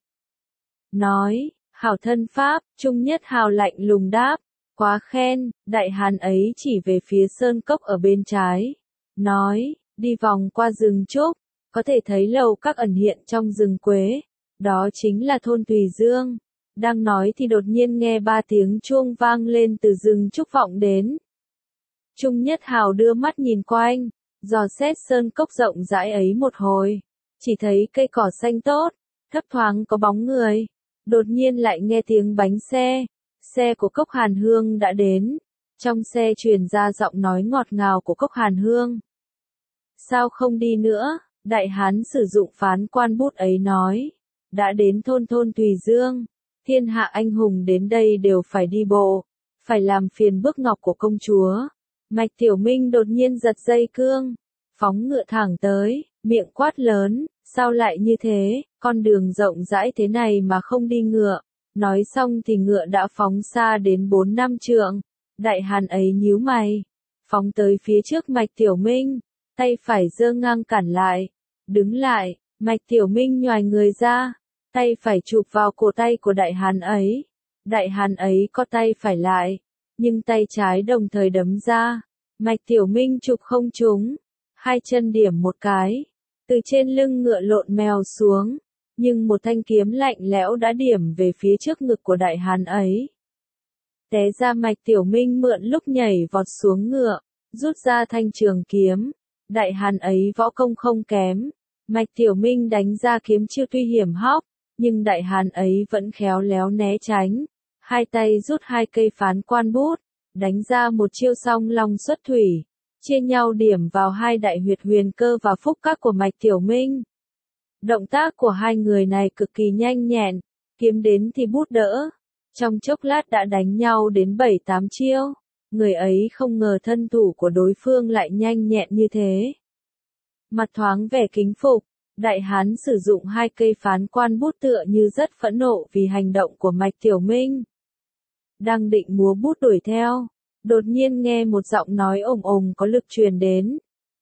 nói, hảo thân pháp. Trung Nhất Hào lạnh lùng đáp, quá khen. Đại hán ấy chỉ về phía sơn cốc ở bên trái, nói, đi vòng qua rừng trúc, có thể thấy lầu các ẩn hiện trong rừng quế, đó chính là thôn Thùy Dương. Đang nói thì đột nhiên nghe 3 tiếng chuông vang lên từ rừng trúc vọng đến. Trung Nhất Hào đưa mắt nhìn quanh, dò xét sơn cốc rộng rãi ấy một hồi, chỉ thấy cây cỏ xanh tốt, thấp thoáng có bóng người. Đột nhiên lại nghe tiếng bánh xe, xe của Cốc Hàn Hương đã đến. Trong xe truyền ra giọng nói ngọt ngào của Cốc Hàn Hương. Sao không đi nữa? Đại hán sử dụng phán quan bút ấy nói, đã đến thôn Thùy Dương, thiên hạ anh hùng đến đây đều phải đi bộ, phải làm phiền bước ngọc của công chúa. Mạch Tiểu Minh đột nhiên giật dây cương, phóng ngựa thẳng tới, miệng quát lớn, sao lại như thế, con đường rộng rãi thế này mà không đi ngựa. Nói xong thì ngựa đã phóng xa đến 4-5 trượng. Đại hán ấy nhíu mày, phóng tới phía trước Mạch Tiểu Minh, tay phải giơ ngang cản lại. Đứng lại, Mạch Tiểu Minh nhoài người ra, tay phải chụp vào cổ tay của đại hán ấy. Đại hán ấy co tay phải lại, nhưng tay trái đồng thời đấm ra. Mạch Tiểu Minh chụp không trúng, hai chân điểm một cái, từ trên lưng ngựa lộn mèo xuống, nhưng một thanh kiếm lạnh lẽo đã điểm về phía trước ngực của đại hán ấy. Té ra Mạch Tiểu Minh mượn lúc nhảy vọt xuống ngựa, rút ra thanh trường kiếm. Đại hán ấy võ công không kém, Mạch Tiểu Minh đánh ra kiếm chiêu tuy hiểm hóc, nhưng đại hán ấy vẫn khéo léo né tránh, hai tay rút hai cây phán quan bút, đánh ra một chiêu song long xuất thủy, chia nhau điểm vào hai đại huyệt huyền cơ và phúc các của Mạch Tiểu Minh. Động tác của hai người này cực kỳ nhanh nhẹn, kiếm đến thì bút đỡ, trong chốc lát đã đánh nhau đến 7-8 chiêu. Người ấy không ngờ thân thủ của đối phương lại nhanh nhẹn như thế. Mặt thoáng vẻ kính phục, đại hán sử dụng hai cây phán quan bút tựa như rất phẫn nộ vì hành động của Mạch Tiểu Minh. Đang định múa bút đuổi theo, đột nhiên nghe một giọng nói ồm ồm có lực truyền đến.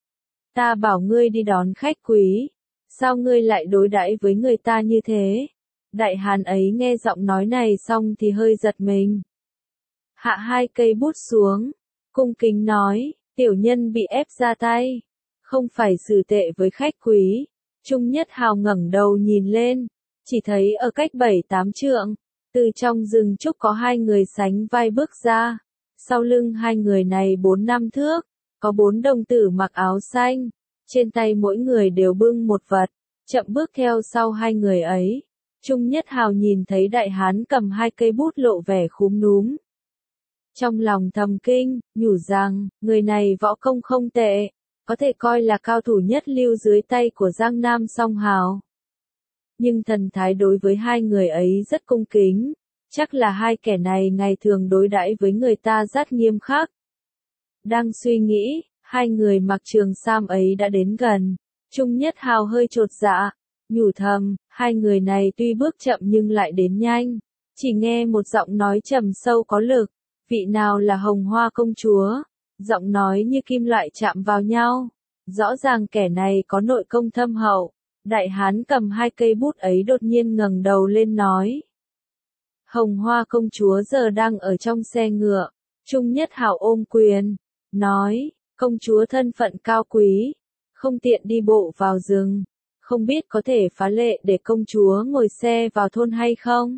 Ta bảo ngươi đi đón khách quý, sao ngươi lại đối đãi với người ta như thế? Đại hán ấy nghe giọng nói này xong thì hơi giật mình. Hạ hai cây bút xuống, cung kính nói, tiểu nhân bị ép ra tay, không phải xử tệ với khách quý. Trung Nhất Hào ngẩng đầu nhìn lên, chỉ thấy ở cách 7-8 trượng, từ trong rừng trúc có hai người sánh vai bước ra, sau lưng hai người này 4-5 thước, có 4 đồng tử mặc áo xanh, trên tay mỗi người đều bưng một vật, chậm bước theo sau hai người ấy. Trung Nhất Hào nhìn thấy đại hán cầm hai cây bút lộ vẻ khúm núm. Trong lòng thầm kinh, nhủ rằng, người này võ công không tệ, có thể coi là cao thủ nhất lưu dưới tay của Giang Nam Song Hào. nhưng thần thái đối với hai người ấy rất cung kính. Chắc là hai kẻ này ngày thường đối đãi với người ta rất nghiêm khắc. Đang suy nghĩ, hai người mặc trường sam ấy đã đến gần. Trung Nhất Hào hơi chột dạ, nhủ thầm, hai người này tuy bước chậm nhưng lại đến nhanh. Chỉ nghe một giọng nói trầm sâu có lực, vị nào là Hồng Hoa công chúa? Giọng nói như kim loại chạm vào nhau. Rõ ràng kẻ này có nội công thâm hậu. Đại hán cầm hai cây bút ấy đột nhiên ngẩng đầu lên nói. Hồng Hoa công chúa giờ đang ở trong xe ngựa. Trung Nhất Hào ôm quyền, nói, công chúa thân phận cao quý, không tiện đi bộ vào rừng, không biết có thể phá lệ để công chúa ngồi xe vào thôn hay không?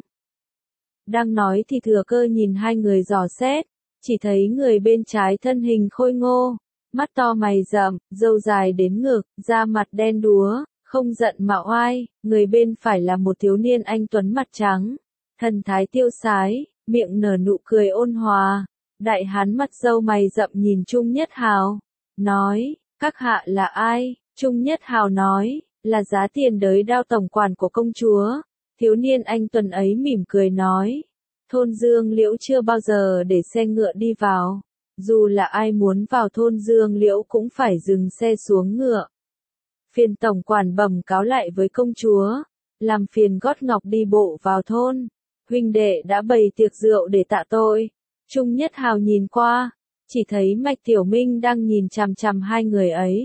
Đang nói thì thừa cơ nhìn hai người dò xét, chỉ thấy người bên trái thân hình khôi ngô, mắt to mày rậm, râu dài đến ngực, da mặt đen đúa, không giận mà oai, người bên phải là một thiếu niên anh tuấn mặt trắng, thần thái tiêu sái, miệng nở nụ cười ôn hòa. Đại hán mặt râu mày rậm nhìn Trung Nhất Hào, nói, các hạ là ai? Trung Nhất Hào nói, là giá tiền đới đao tổng quản của công chúa. Thiếu niên anh tuấn ấy mỉm cười nói, thôn Dương Liễu chưa bao giờ để xe ngựa đi vào, dù là ai muốn vào thôn Dương Liễu cũng phải dừng xe xuống ngựa. Phiền tổng quản bẩm cáo lại với công chúa, làm phiền gót ngọc đi bộ vào thôn, huynh đệ đã bày tiệc rượu để tạ tội. Trung Nhất Hào nhìn qua, chỉ thấy Mạch Tiểu Minh đang nhìn chằm chằm hai người ấy.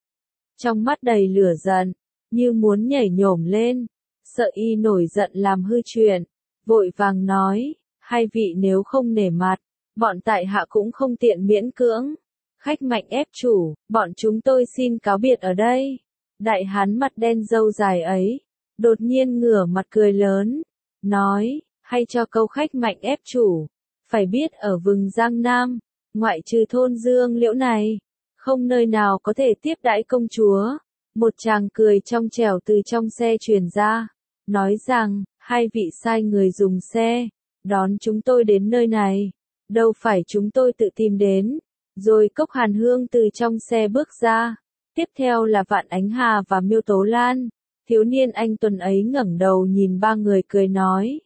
Trong mắt đầy lửa giận, như muốn nhảy nhổm lên, sợ y nổi giận làm hư chuyện, vội vàng nói, hai vị nếu không nể mặt, bọn tại hạ cũng không tiện miễn cưỡng. Khách mạnh ép chủ, bọn chúng tôi xin cáo biệt ở đây. Đại hán mặt đen râu dài ấy, đột nhiên ngửa mặt cười lớn, nói, hay cho câu khách mạnh ép chủ. Phải biết ở vùng Giang Nam, ngoại trừ thôn Dương Liễu này, không nơi nào có thể tiếp đãi công chúa. Một chàng cười trong trẻo từ trong xe truyền ra, nói rằng, hai vị sai người dùng xe, đón chúng tôi đến nơi này, đâu phải chúng tôi tự tìm đến. Rồi Cốc Hàn Hương từ trong xe bước ra, tiếp theo là Vạn Ánh Hà và Miêu Tố Lan. Thiếu niên anh tuấn ấy ngẩng đầu nhìn ba người cười nói.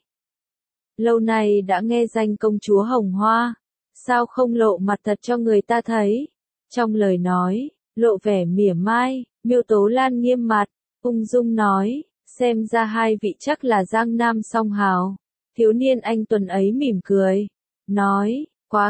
Lâu nay đã nghe danh công chúa Hồng Hoa, sao không lộ mặt thật cho người ta thấy? Trong lời nói, lộ vẻ mỉa mai, Miêu Tố Lan nghiêm mặt, ung dung nói, xem ra hai vị chắc là Giang Nam song hào. Thiếu niên anh tuấn ấy mỉm cười, nói,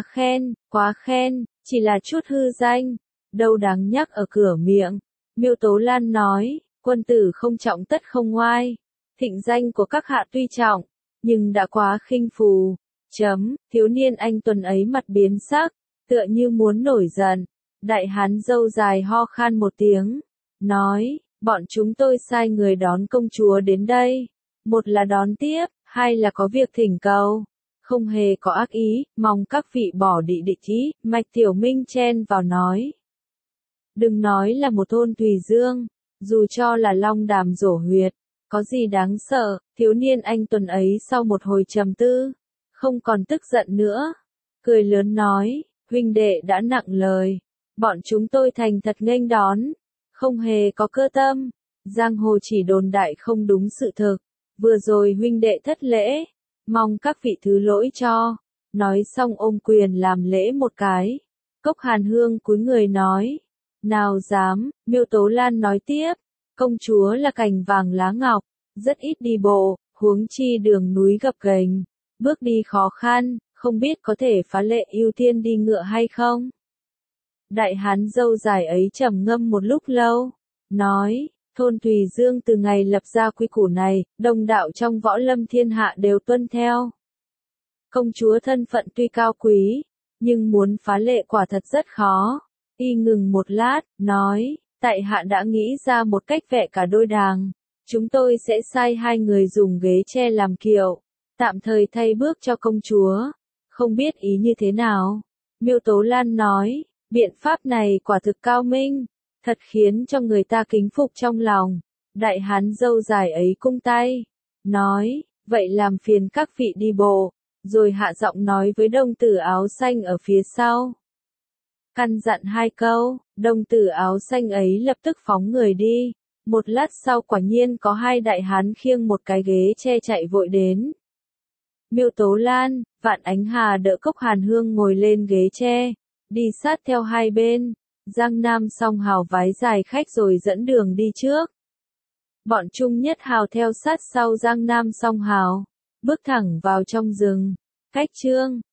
quá khen, chỉ là chút hư danh, đâu đáng nhắc ở cửa miệng. Miêu Tố Lan nói, quân tử không trọng tất không oai, thịnh danh của các hạ tuy trọng, nhưng đã quá khinh phù. Thiếu niên anh tuấn ấy mặt biến sắc, tựa như muốn nổi giận. Đại hán râu dài ho khan một tiếng, nói, bọn chúng tôi sai người đón công chúa đến đây. Một là đón tiếp, hai là có việc thỉnh cầu. Không hề có ác ý, mong các vị bỏ địch ý. Mạch Tiểu Minh chen vào nói. Đừng nói là một thôn Tùy Dương, dù cho là Long Đàm Rổ Huyệt, có gì đáng sợ. Thiếu niên anh tuấn ấy sau một hồi trầm tư, không còn tức giận nữa, cười lớn nói, huynh đệ đã nặng lời, bọn chúng tôi thành thật nghênh đón, không hề có cơ tâm. Giang hồ chỉ đồn đại không đúng sự thực, vừa rồi huynh đệ thất lễ, mong các vị thứ lỗi cho. Nói xong ôm quyền làm lễ một cái. Cốc Hàn Hương cúi người nói, nào dám. Miêu Tố Lan nói tiếp, công chúa là cành vàng lá ngọc, rất ít đi bộ, huống chi đường núi gập ghềnh, bước đi khó khăn, không biết có thể phá lệ ưu tiên đi ngựa hay không. Đại hán râu dài ấy trầm ngâm một lúc lâu, nói, thôn Tùy Dương từ ngày lập ra quy củ này, đồng đạo trong võ lâm thiên hạ đều tuân theo. Công chúa thân phận tuy cao quý, nhưng muốn phá lệ quả thật rất khó. Y ngừng một lát, nói, tại hạ đã nghĩ ra một cách vẽ cả đôi đàng. Chúng tôi sẽ sai hai người dùng ghế tre làm kiệu, tạm thời thay bước cho công chúa. Không biết ý như thế nào? Miêu Tố Lan nói, biện pháp này quả thực cao minh, thật khiến cho người ta kính phục trong lòng. Đại hán râu dài ấy cung tay, nói, vậy làm phiền các vị đi bộ, rồi hạ giọng nói với đồng tử áo xanh ở phía sau. Căn dặn hai câu, đồng tử áo xanh ấy lập tức phóng người đi. Một lát sau quả nhiên có hai đại hán khiêng một cái ghế tre chạy vội đến. Miêu Tố Lan, Vạn Ánh Hà đỡ Cốc Hàn Hương ngồi lên ghế tre, đi sát theo hai bên. Giang Nam Song Hào vái dài khách rồi dẫn đường đi trước. Bọn Trung Nhất Hào theo sát sau Giang Nam Song Hào, bước thẳng vào trong rừng. Cách Trương